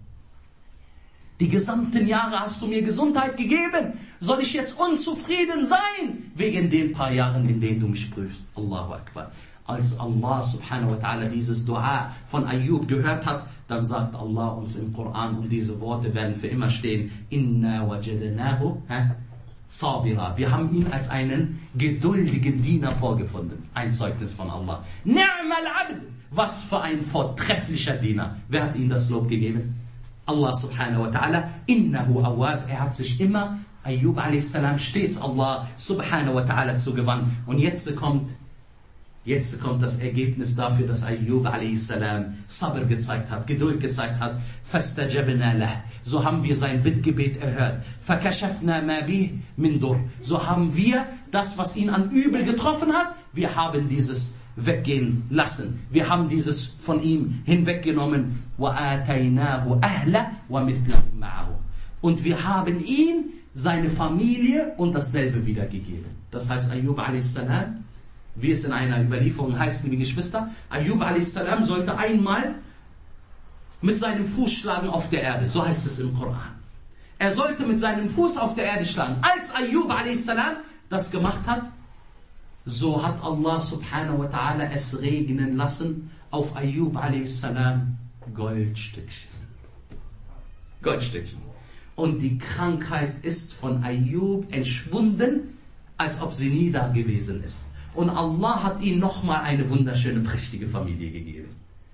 Die gesamten Jahre hast du mir Gesundheit gegeben, soll ich jetzt unzufrieden sein wegen den paar Jahren, in denen du mich prüfst? Allahu Akbar. Als Allah subhanahu wa ta'ala dieses Dua von Ayyub gehört hat, dann sagt Allah uns im Koran, und diese Worte werden für immer stehen, Inna wajadnahu sabira. Wir haben ihn als einen geduldigen Diener vorgefunden. Ein Zeugnis von Allah. Ni'mal abd. Was für ein vortrefflicher Diener. Wer hat ihm das Lob gegeben? Allah subhanahu wa ta'ala. Innahu awwab. Er hat sich immer, Ayyub a.s. stets Allah subhanahu wa ta'ala zugewandt. Und jetzt kommt Jetzt kommt das Ergebnis dafür, dass Ayyub a.s. Sabr gezeigt hat, Geduld gezeigt hat. فَاسْتَجَبْنَا لَهُ. So haben wir sein Bittgebet erhört. فَكَشَفْنَا مَا بِهِ مِنْ دُرٍ. So haben wir das, was ihn an Übel getroffen hat, wir haben dieses weggehen lassen. Wir haben dieses von ihm hinweggenommen. وَآتَيْنَاهُ أَهْلَ وَمِثْلَهُمْ مَعَهُ. Und wir haben ihm seine Familie und dasselbe wiedergegeben. Das heißt, Ayyub a.s., wie es in einer Überlieferung heißt, liebe Geschwister, Ayyub a.s. sollte einmal mit seinem Fuß schlagen auf der Erde. So heißt es im Koran. Er sollte mit seinem Fuß auf der Erde schlagen. Als Ayyub a.s. das gemacht hat, so hat Allah subhanahu wa ta'ala es regnen lassen auf Ayyub a.s. Goldstückchen. Goldstückchen. Und die Krankheit ist von Ayyub entschwunden, als ob sie nie da gewesen ist. Und Allah hat ihm nochmal eine wunderschöne, prächtige Familie gegeben.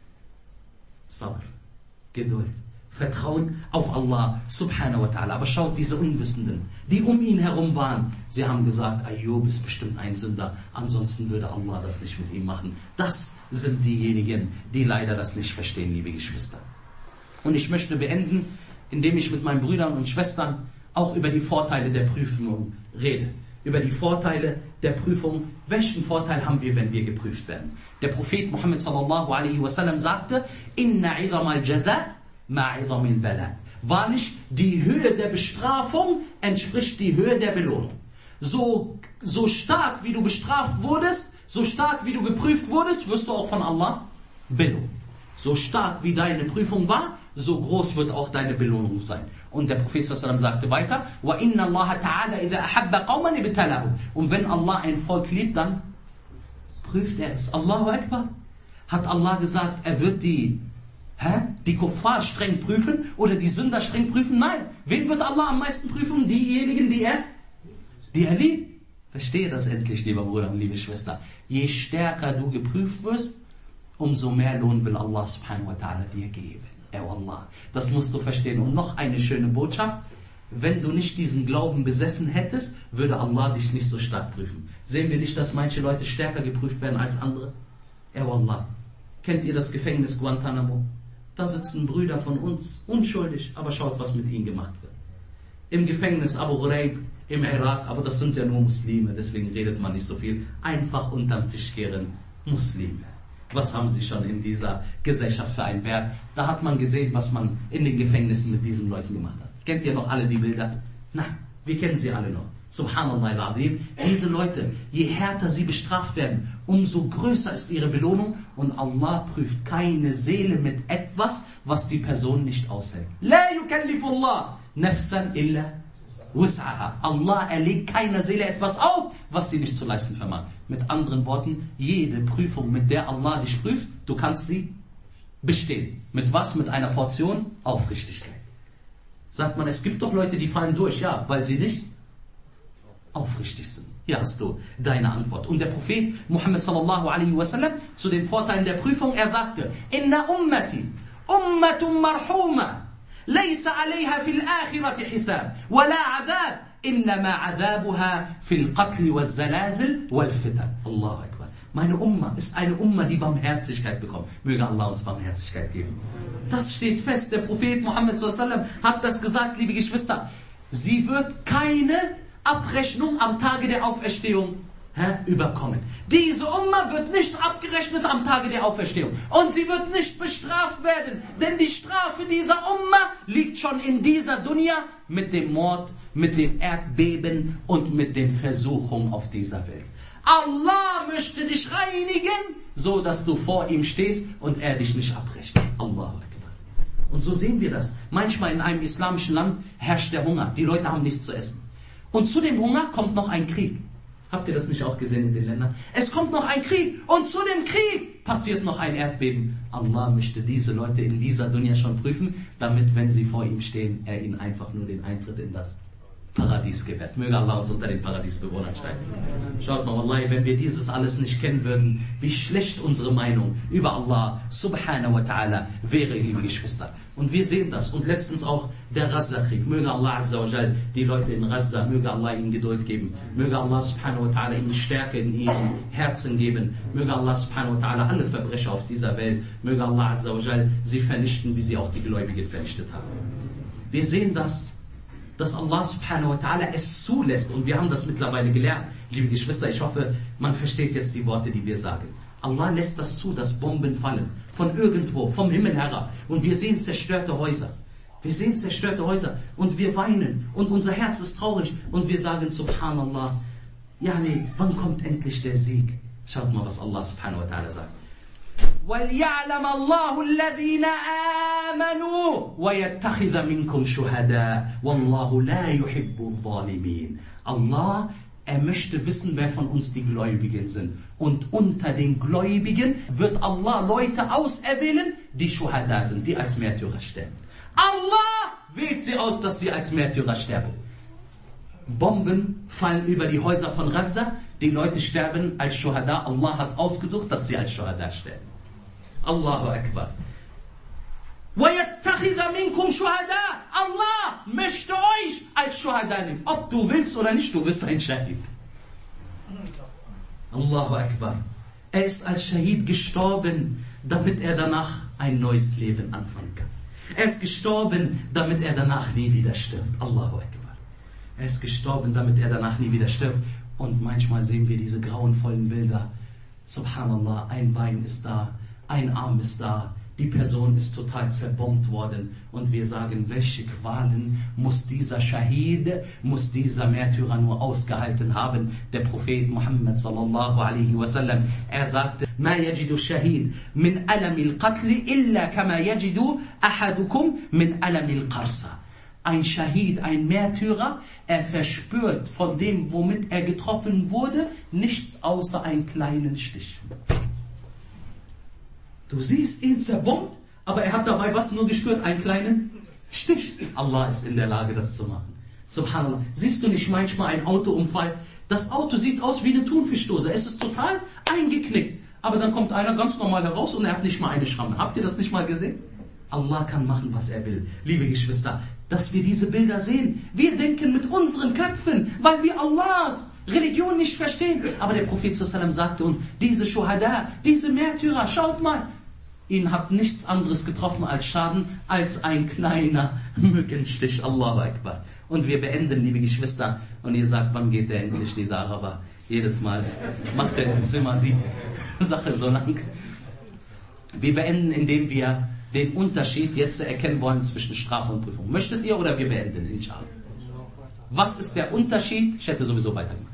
Sabr, Geduld, Vertrauen auf Allah subhanahu wa ta'ala. Aber schaut, diese Unwissenden, die um ihn herum waren, sie haben gesagt, Ayyub ist bestimmt ein Sünder, ansonsten würde Allah das nicht mit ihm machen. Das sind diejenigen, die leider das nicht verstehen, liebe Geschwister. Und ich möchte beenden, indem ich mit meinen Brüdern und Schwestern auch über die Vorteile der Prüfung rede. Über die Vorteile der Prüfung. Welchen Vorteil haben wir, wenn wir geprüft werden? Der Prophet Muhammad sallallahu alaihi wasallam sagte, Inna idam al-jaza ma'idam al-bala. Wahrlich, die Höhe der Bestrafung entspricht die Höhe der Belohnung. So stark wie du bestraft wurdest, so stark wie du geprüft wurdest, wirst du auch von Allah belohnt. So stark wie deine Prüfung war, so groß wird auch deine Belohnung sein. Und der Prophet sallallahu sagte weiter, وَإِنَّ اللَّهَ تَعَالَى إِذَا أَحَبَّ قَوْمًا ابْتَلَاهُمْ. Und wenn Allah ein Volk liebt, dann prüft er es. Allahu Akbar. Hat Allah gesagt, er wird die Kuffar streng prüfen oder die Sünder streng prüfen? Nein. Wen wird Allah am meisten prüfen? Diejenigen, die er liebt. Verstehe das endlich, lieber Bruder und liebe Schwester. Je stärker du geprüft wirst, umso mehr Lohn will Allah subhanahu wa ta'ala dir geben. Allah. Das musst du verstehen. Und noch eine schöne Botschaft. Wenn du nicht diesen Glauben besessen hättest, würde Allah dich nicht so stark prüfen. Sehen wir nicht, dass manche Leute stärker geprüft werden als andere? Allah. Kennt ihr das Gefängnis Guantanamo? Da sitzen Brüder von uns, unschuldig, aber schaut, was mit ihnen gemacht wird. Im Gefängnis Abu Ghraib, im Irak, aber das sind ja nur Muslime, deswegen redet man nicht so viel. Einfach unterm Tisch kehren Muslime. Was haben sie schon in dieser Gesellschaft für einen Wert? Da hat man gesehen, was man in den Gefängnissen mit diesen Leuten gemacht hat. Kennt ihr noch alle die Bilder? Na, wir kennen sie alle noch. Subhanallah al-Azim. Diese Leute, je härter sie bestraft werden, umso größer ist ihre Belohnung. Und Allah prüft keine Seele mit etwas, was die Person nicht aushält. La yukallifullah nafsan illa wus'aha. Allah erlegt keiner Seele etwas auf, was sie nicht zu leisten vermag. Mit anderen Worten, jede Prüfung, mit der Allah dich prüft, du kannst sie bestehen. Mit was? Mit einer Portion Aufrichtigkeit. Sagt man, es gibt doch Leute, die fallen durch, ja, weil sie nicht aufrichtig sind. Hier hast du deine Antwort. Und der Prophet Muhammad sallallahu alaihi wasallam zu den Vorteilen der Prüfung, er sagte, Inna ummati ummatun marhuma laysa alayha fil akhirati hisab wala adab innama adabuha fil qatl wal zalazil wal fitan. Allahu Akbar. Meine Umma ist eine Umma, die Barmherzigkeit bekommt. Möge Allah uns Barmherzigkeit geben. Das steht fest. Der Prophet Muhammad sallallahu alaihi wasallam hat das gesagt, liebe Geschwister. Sie wird keine Abrechnung am Tage der Auferstehung überkommen. Diese Umma wird nicht abgerechnet am Tage der Auferstehung. Und sie wird nicht bestraft werden. Denn die Strafe dieser Umma liegt schon in dieser Dunya mit dem Mord, mit dem Erdbeben und mit den Versuchungen auf dieser Welt. Allah möchte dich reinigen, so dass du vor ihm stehst und er dich nicht abrechnet. Allahu Akbar. Und so sehen wir das. Manchmal in einem islamischen Land herrscht der Hunger. Die Leute haben nichts zu essen. Und zu dem Hunger kommt noch ein Krieg. Habt ihr das nicht auch gesehen in den Ländern? Es kommt noch ein Krieg und zu dem Krieg passiert noch ein Erdbeben. Allah möchte diese Leute in dieser Dunya schon prüfen, damit, wenn sie vor ihm stehen, er ihnen einfach nur den Eintritt in das Paradies gewährt. Möge Allah uns unter den Paradiesbewohnern schreiben. Schaut mal, Wallahi, wenn wir dieses alles nicht kennen würden, wie schlecht unsere Meinung über Allah subhanahu wa ta'ala wäre, liebe Geschwister. Und wir sehen das. Und letztens auch der Gaza-Krieg. Möge Allah azza wa jal die Leute in Gaza, möge Allah ihnen Geduld geben. Möge Allah subhanahu wa ta'ala ihnen Stärke in ihren Herzen geben. Möge Allah subhanahu wa ta'ala alle Verbrecher auf dieser Welt, möge Allah azza wa jal sie vernichten, wie sie auch die Gläubigen vernichtet haben. Wir sehen das, dass Allah subhanahu wa ta'ala es zulässt. Und wir haben das mittlerweile gelernt. Liebe Geschwister, ich hoffe, man versteht jetzt die Worte, die wir sagen. Allah lässt das zu, dass Bomben fallen. Von irgendwo, vom Himmel herab. Und wir sehen zerstörte Häuser. Wir sehen zerstörte Häuser. Und wir weinen. Und unser Herz ist traurig. Und wir sagen, Subhanallah, yani, wann kommt endlich der Sieg? Schaut mal, was Allah subhanahu wa ta'ala sagt. وَلْيَعْلَمَ اللَّهُ الَّذِينَ آمَنُوا وَيَتَّخِذَ مِنْكُمْ شُهَدَاءَ وَاللَّهُ لَا يُحِبُّ الظَّالِمِينَ. Allah, er möchte wissen, wer von uns die Gläubigen sind. Und unter den Gläubigen wird Allah Leute auserwählen, die Shuhada sind, die als Märtyrer sterben. Allah wählt sie aus, dass sie als Märtyrer sterben. Bomben fallen über die Häuser von Gaza, die Leute sterben als Shuhada. Allah hat ausgesucht, dass sie als Shuhada sterben. Allahu Akbar. وَيَتَّخِذَ مِنْكُمْ شُهَدَاءَ. Allah möchte euch als Shuhada nehmen. Ob du willst oder nicht, du bist ein Shahid. Allahu Akbar. Er ist als Shahid gestorben, damit er danach ein neues Leben anfangen kann. Er ist gestorben, damit er danach nie wieder stirbt. Allahu Akbar. Er ist gestorben, damit er danach nie wieder stirbt. Und manchmal sehen wir diese grauenvollen Bilder. Subhanallah, ein Bein ist da, ein Arm ist da, die Person ist total zerbombt worden. Und wir sagen, welche Qualen muss dieser Shahid, muss dieser Märtyrer nur ausgehalten haben? Der Prophet Muhammad sallallahu alaihi wasallam, er sagte, ما يجد الشهيد من ألم القتل إلا كما يجد أحدكم من ألم القرصة. Ein Shahid, ein Märtyrer, er verspürt von dem, womit er getroffen wurde, nichts außer einen kleinen Stich. Du siehst ihn zerbombt, aber er hat dabei was nur gespürt? Einen kleinen Stich. Allah ist in der Lage, das zu machen. Subhanallah. Siehst du nicht manchmal einen Autounfall? Das Auto sieht aus wie eine Thunfischdose. Es ist total eingeknickt. Aber dann kommt einer ganz normal heraus und er hat nicht mal eine Schramme. Habt ihr das nicht mal gesehen? Allah kann machen, was er will. Liebe Geschwister, dass wir diese Bilder sehen. Wir denken mit unseren Köpfen, weil wir Allahs Religion nicht verstehen. Aber der Prophet ﷺ sagte uns, diese Shuhada, diese Märtyrer, schaut mal, ihnen hat nichts anderes getroffen als Schaden, als ein kleiner Mückenstich. Allahu Akbar. Und wir beenden, liebe Geschwister, und ihr sagt, wann geht der endlich, dieser Araber? Jedes Mal macht er uns immer die Sache so lang. Wir beenden, indem wir den Unterschied jetzt erkennen wollen zwischen Strafe und Prüfung. Möchtet ihr oder wir beenden, inshallah? Was ist der Unterschied? Ich hätte sowieso weitergemacht.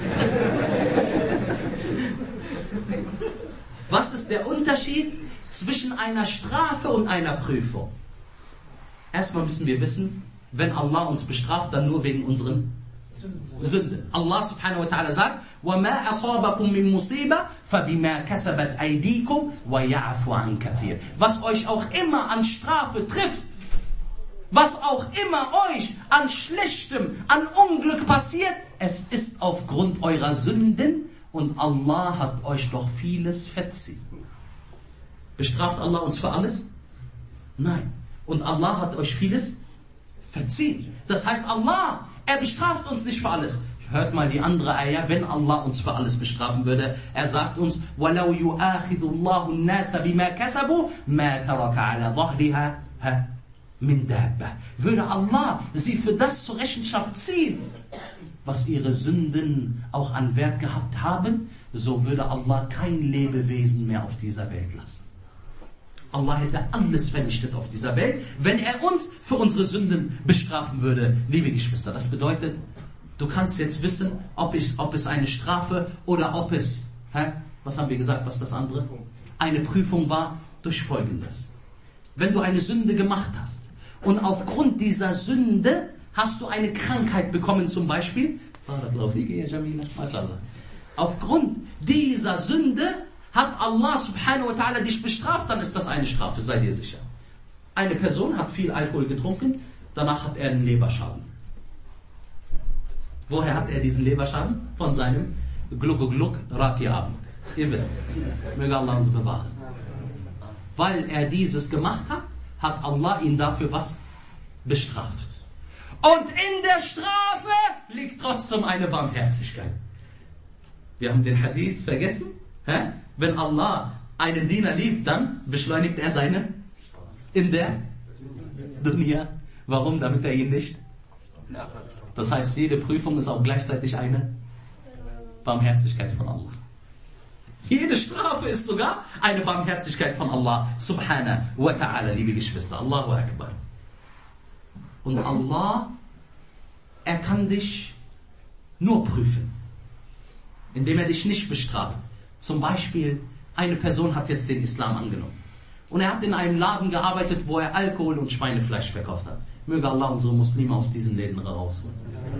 Was ist der Unterschied zwischen einer Strafe und einer Prüfung? Erstmal müssen wir wissen, wenn Allah uns bestraft, dann nur wegen unseren Sünden. Allah subhanahu wa ta'ala sagt, وَمَا أَصَابَكُم مِّن مُّصِيبَةٍ فَبِمَا كَسَبَتْ أَيْدِيكُمْ وَيَعْفُ عَن كَثِيرٍ. Was euch auch immer an Strafe trifft, was auch immer euch an Schlechtem, an Unglück passiert, es ist aufgrund eurer Sünden und Allah hat euch doch vieles verziehen. Bestraft Allah uns für alles? Nein. Und Allah hat euch vieles verziehen. Das heißt, Allah, er bestraft uns nicht für alles. Hört mal die andere Ayah, wenn Allah uns für alles bestrafen würde. Er sagt uns, وَلَوْ يُؤَاخِذُ اللَّهُ النَّاسَ بِمَا كَسَبُوا مَا تَرَكَ عَلَى ظَهْرِهَا مِنْ دَابَّةٍ. Würde Allah sie für das zur Rechenschaft ziehen, was ihre Sünden auch an Wert gehabt haben, so würde Allah kein Lebewesen mehr auf dieser Welt lassen. Allah hätte alles vernichtet auf dieser Welt, wenn er uns für unsere Sünden bestrafen würde. Liebe Geschwister, das bedeutet, du kannst jetzt wissen, ob es eine Strafe oder ob es, was haben wir gesagt, was das andere? Eine Prüfung war durch Folgendes. Wenn du eine Sünde gemacht hast und aufgrund dieser Sünde hast du eine Krankheit bekommen zum Beispiel, aufgrund dieser Sünde hat Allah subhanahu wa ta'ala dich bestraft, dann ist das eine Strafe, sei dir sicher. Eine Person hat viel Alkohol getrunken, danach hat er einen Leberschaden. Woher hat er diesen Leberschaden? Von seinem Gluck-Gluck-Raki-Abend. Ihr wisst, möge Allah uns bewahren. Weil er dieses gemacht hat, hat Allah ihn dafür was? Bestraft. Und in der Strafe liegt trotzdem eine Barmherzigkeit. Wir haben den Hadith vergessen. Wenn Allah einen Diener liebt, dann beschleunigt er seine in der Dunya. Warum? Damit er ihn nicht. Das heißt, jede Prüfung ist auch gleichzeitig eine Barmherzigkeit von Allah. Jede Strafe ist sogar eine Barmherzigkeit von Allah subhanahu wa ta'ala, liebe Geschwister. Allahu Akbar. Und Allah, er kann dich nur prüfen, indem er dich nicht bestraft. Zum Beispiel, eine Person hat jetzt den Islam angenommen. Und er hat in einem Laden gearbeitet, wo er Alkohol und Schweinefleisch verkauft hat. Möge Allah unsere Muslime aus diesen Läden rausholen.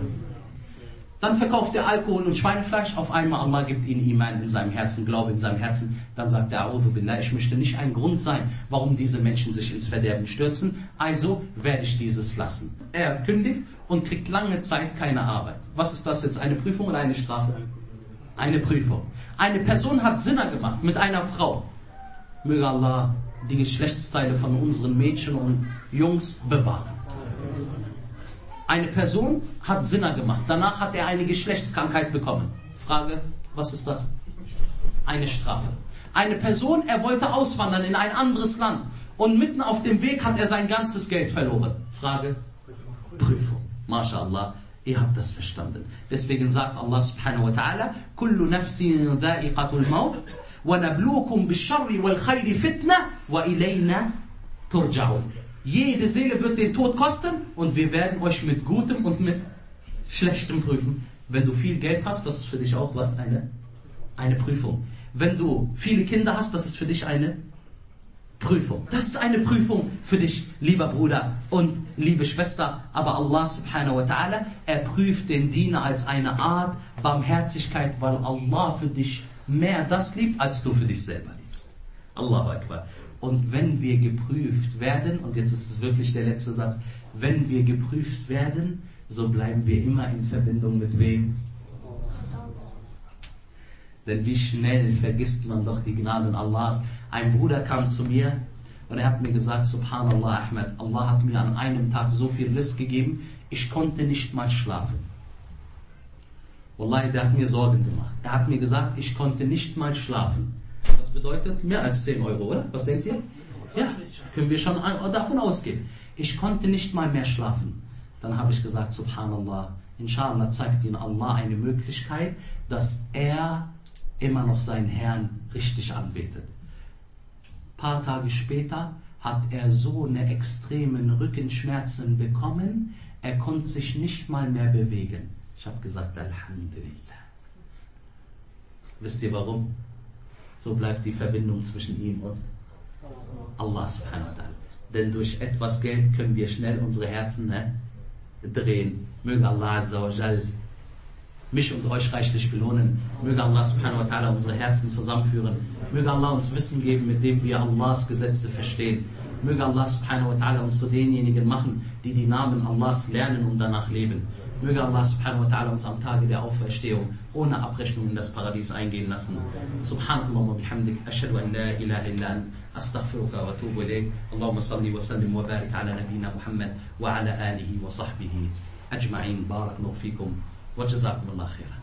Dann verkauft er Alkohol und Schweinefleisch. Auf einmal Allah gibt ihm Iman in seinem Herzen, Glaube in seinem Herzen. Dann sagt er, A'udhu billah, ich möchte nicht ein Grund sein, warum diese Menschen sich ins Verderben stürzen. Also werde ich dieses lassen. Er kündigt und kriegt lange Zeit keine Arbeit. Was ist das jetzt? Eine Prüfung oder eine Strafe? Eine Prüfung. Eine Person hat Zina gemacht mit einer Frau. Möge Allah die Geschlechtsteile von unseren Mädchen und Jungs bewahren. Eine Person hat Zina gemacht. Danach hat er eine Geschlechtskrankheit bekommen. Frage, was ist das? Eine Strafe. Eine Person, er wollte auswandern in ein anderes Land. Und mitten auf dem Weg hat er sein ganzes Geld verloren. Frage, Prüfung. MashaAllah, ihr habt das verstanden. Deswegen sagt Allah subhanahu wa ta'ala, Kullu nafsin dha'iqatul maut, wa nabluukum bisharri wal khayri fitna, wa ilayna turja'un. Jede Seele wird den Tod kosten und wir werden euch mit Gutem und mit Schlechtem prüfen. Wenn du viel Geld hast, das ist für dich auch was? Eine Prüfung. Wenn du viele Kinder hast, das ist für dich eine Prüfung. Das ist eine Prüfung für dich, lieber Bruder und liebe Schwester. Aber Allah subhanahu wa ta'ala, er prüft den Diener als eine Art Barmherzigkeit, weil Allah für dich mehr das liebt, als du für dich selber liebst. Allahu Akbar. Und wenn wir geprüft werden, und jetzt ist es wirklich der letzte Satz, wenn wir geprüft werden, so bleiben wir immer in Verbindung mit wem? Denn wie schnell vergisst man doch die Gnaden Allahs. Ein Bruder kam zu mir und er hat mir gesagt, Subhanallah Ahmed, Allah hat mir an einem Tag so viel Riss gegeben, ich konnte nicht mal schlafen. Wallahi, der hat mir Sorgen gemacht. Er hat mir gesagt, ich konnte nicht mal schlafen. Das bedeutet mehr als 10 Euro, oder? Was denkt ihr? Ja, können wir schon davon ausgehen. Ich konnte nicht mal mehr schlafen. Dann habe ich gesagt, Subhanallah, inshallah zeigt Ihnen Allah eine Möglichkeit, dass er immer noch seinen Herrn richtig anbetet. Ein paar Tage später hat er so eine extremen Rückenschmerzen bekommen, er konnte sich nicht mal mehr bewegen. Ich habe gesagt, Alhamdulillah. Wisst ihr warum? So bleibt die Verbindung zwischen ihm und Allah subhanahu wa ta'ala. Denn durch etwas Geld können wir schnell unsere Herzen drehen. Möge Allah azza wa jal mich und euch reichlich belohnen. Möge Allah subhanahu wa ta'ala unsere Herzen zusammenführen. Möge Allah uns Wissen geben, mit dem wir Allahs Gesetze verstehen. Möge Allah subhanahu wa ta'ala uns zu denjenigen machen, die die Namen Allahs lernen und danach leben. Möge Allah subhanahu wa ta'ala uns am Tage der Auferstehung ohne Abrechnung in das Paradies eingehen lassen. Subhanakallah wa bihamdik, ashhadu an la ilaha illa ant, astaghfiruka wa atubu ilayk. Allahumma salli wa sallim wa barik ala nabiyyina Muhammad wa ala alihi wa sahbihi ajma'in. Barakallahu fikum wa jazakumullahu khairan.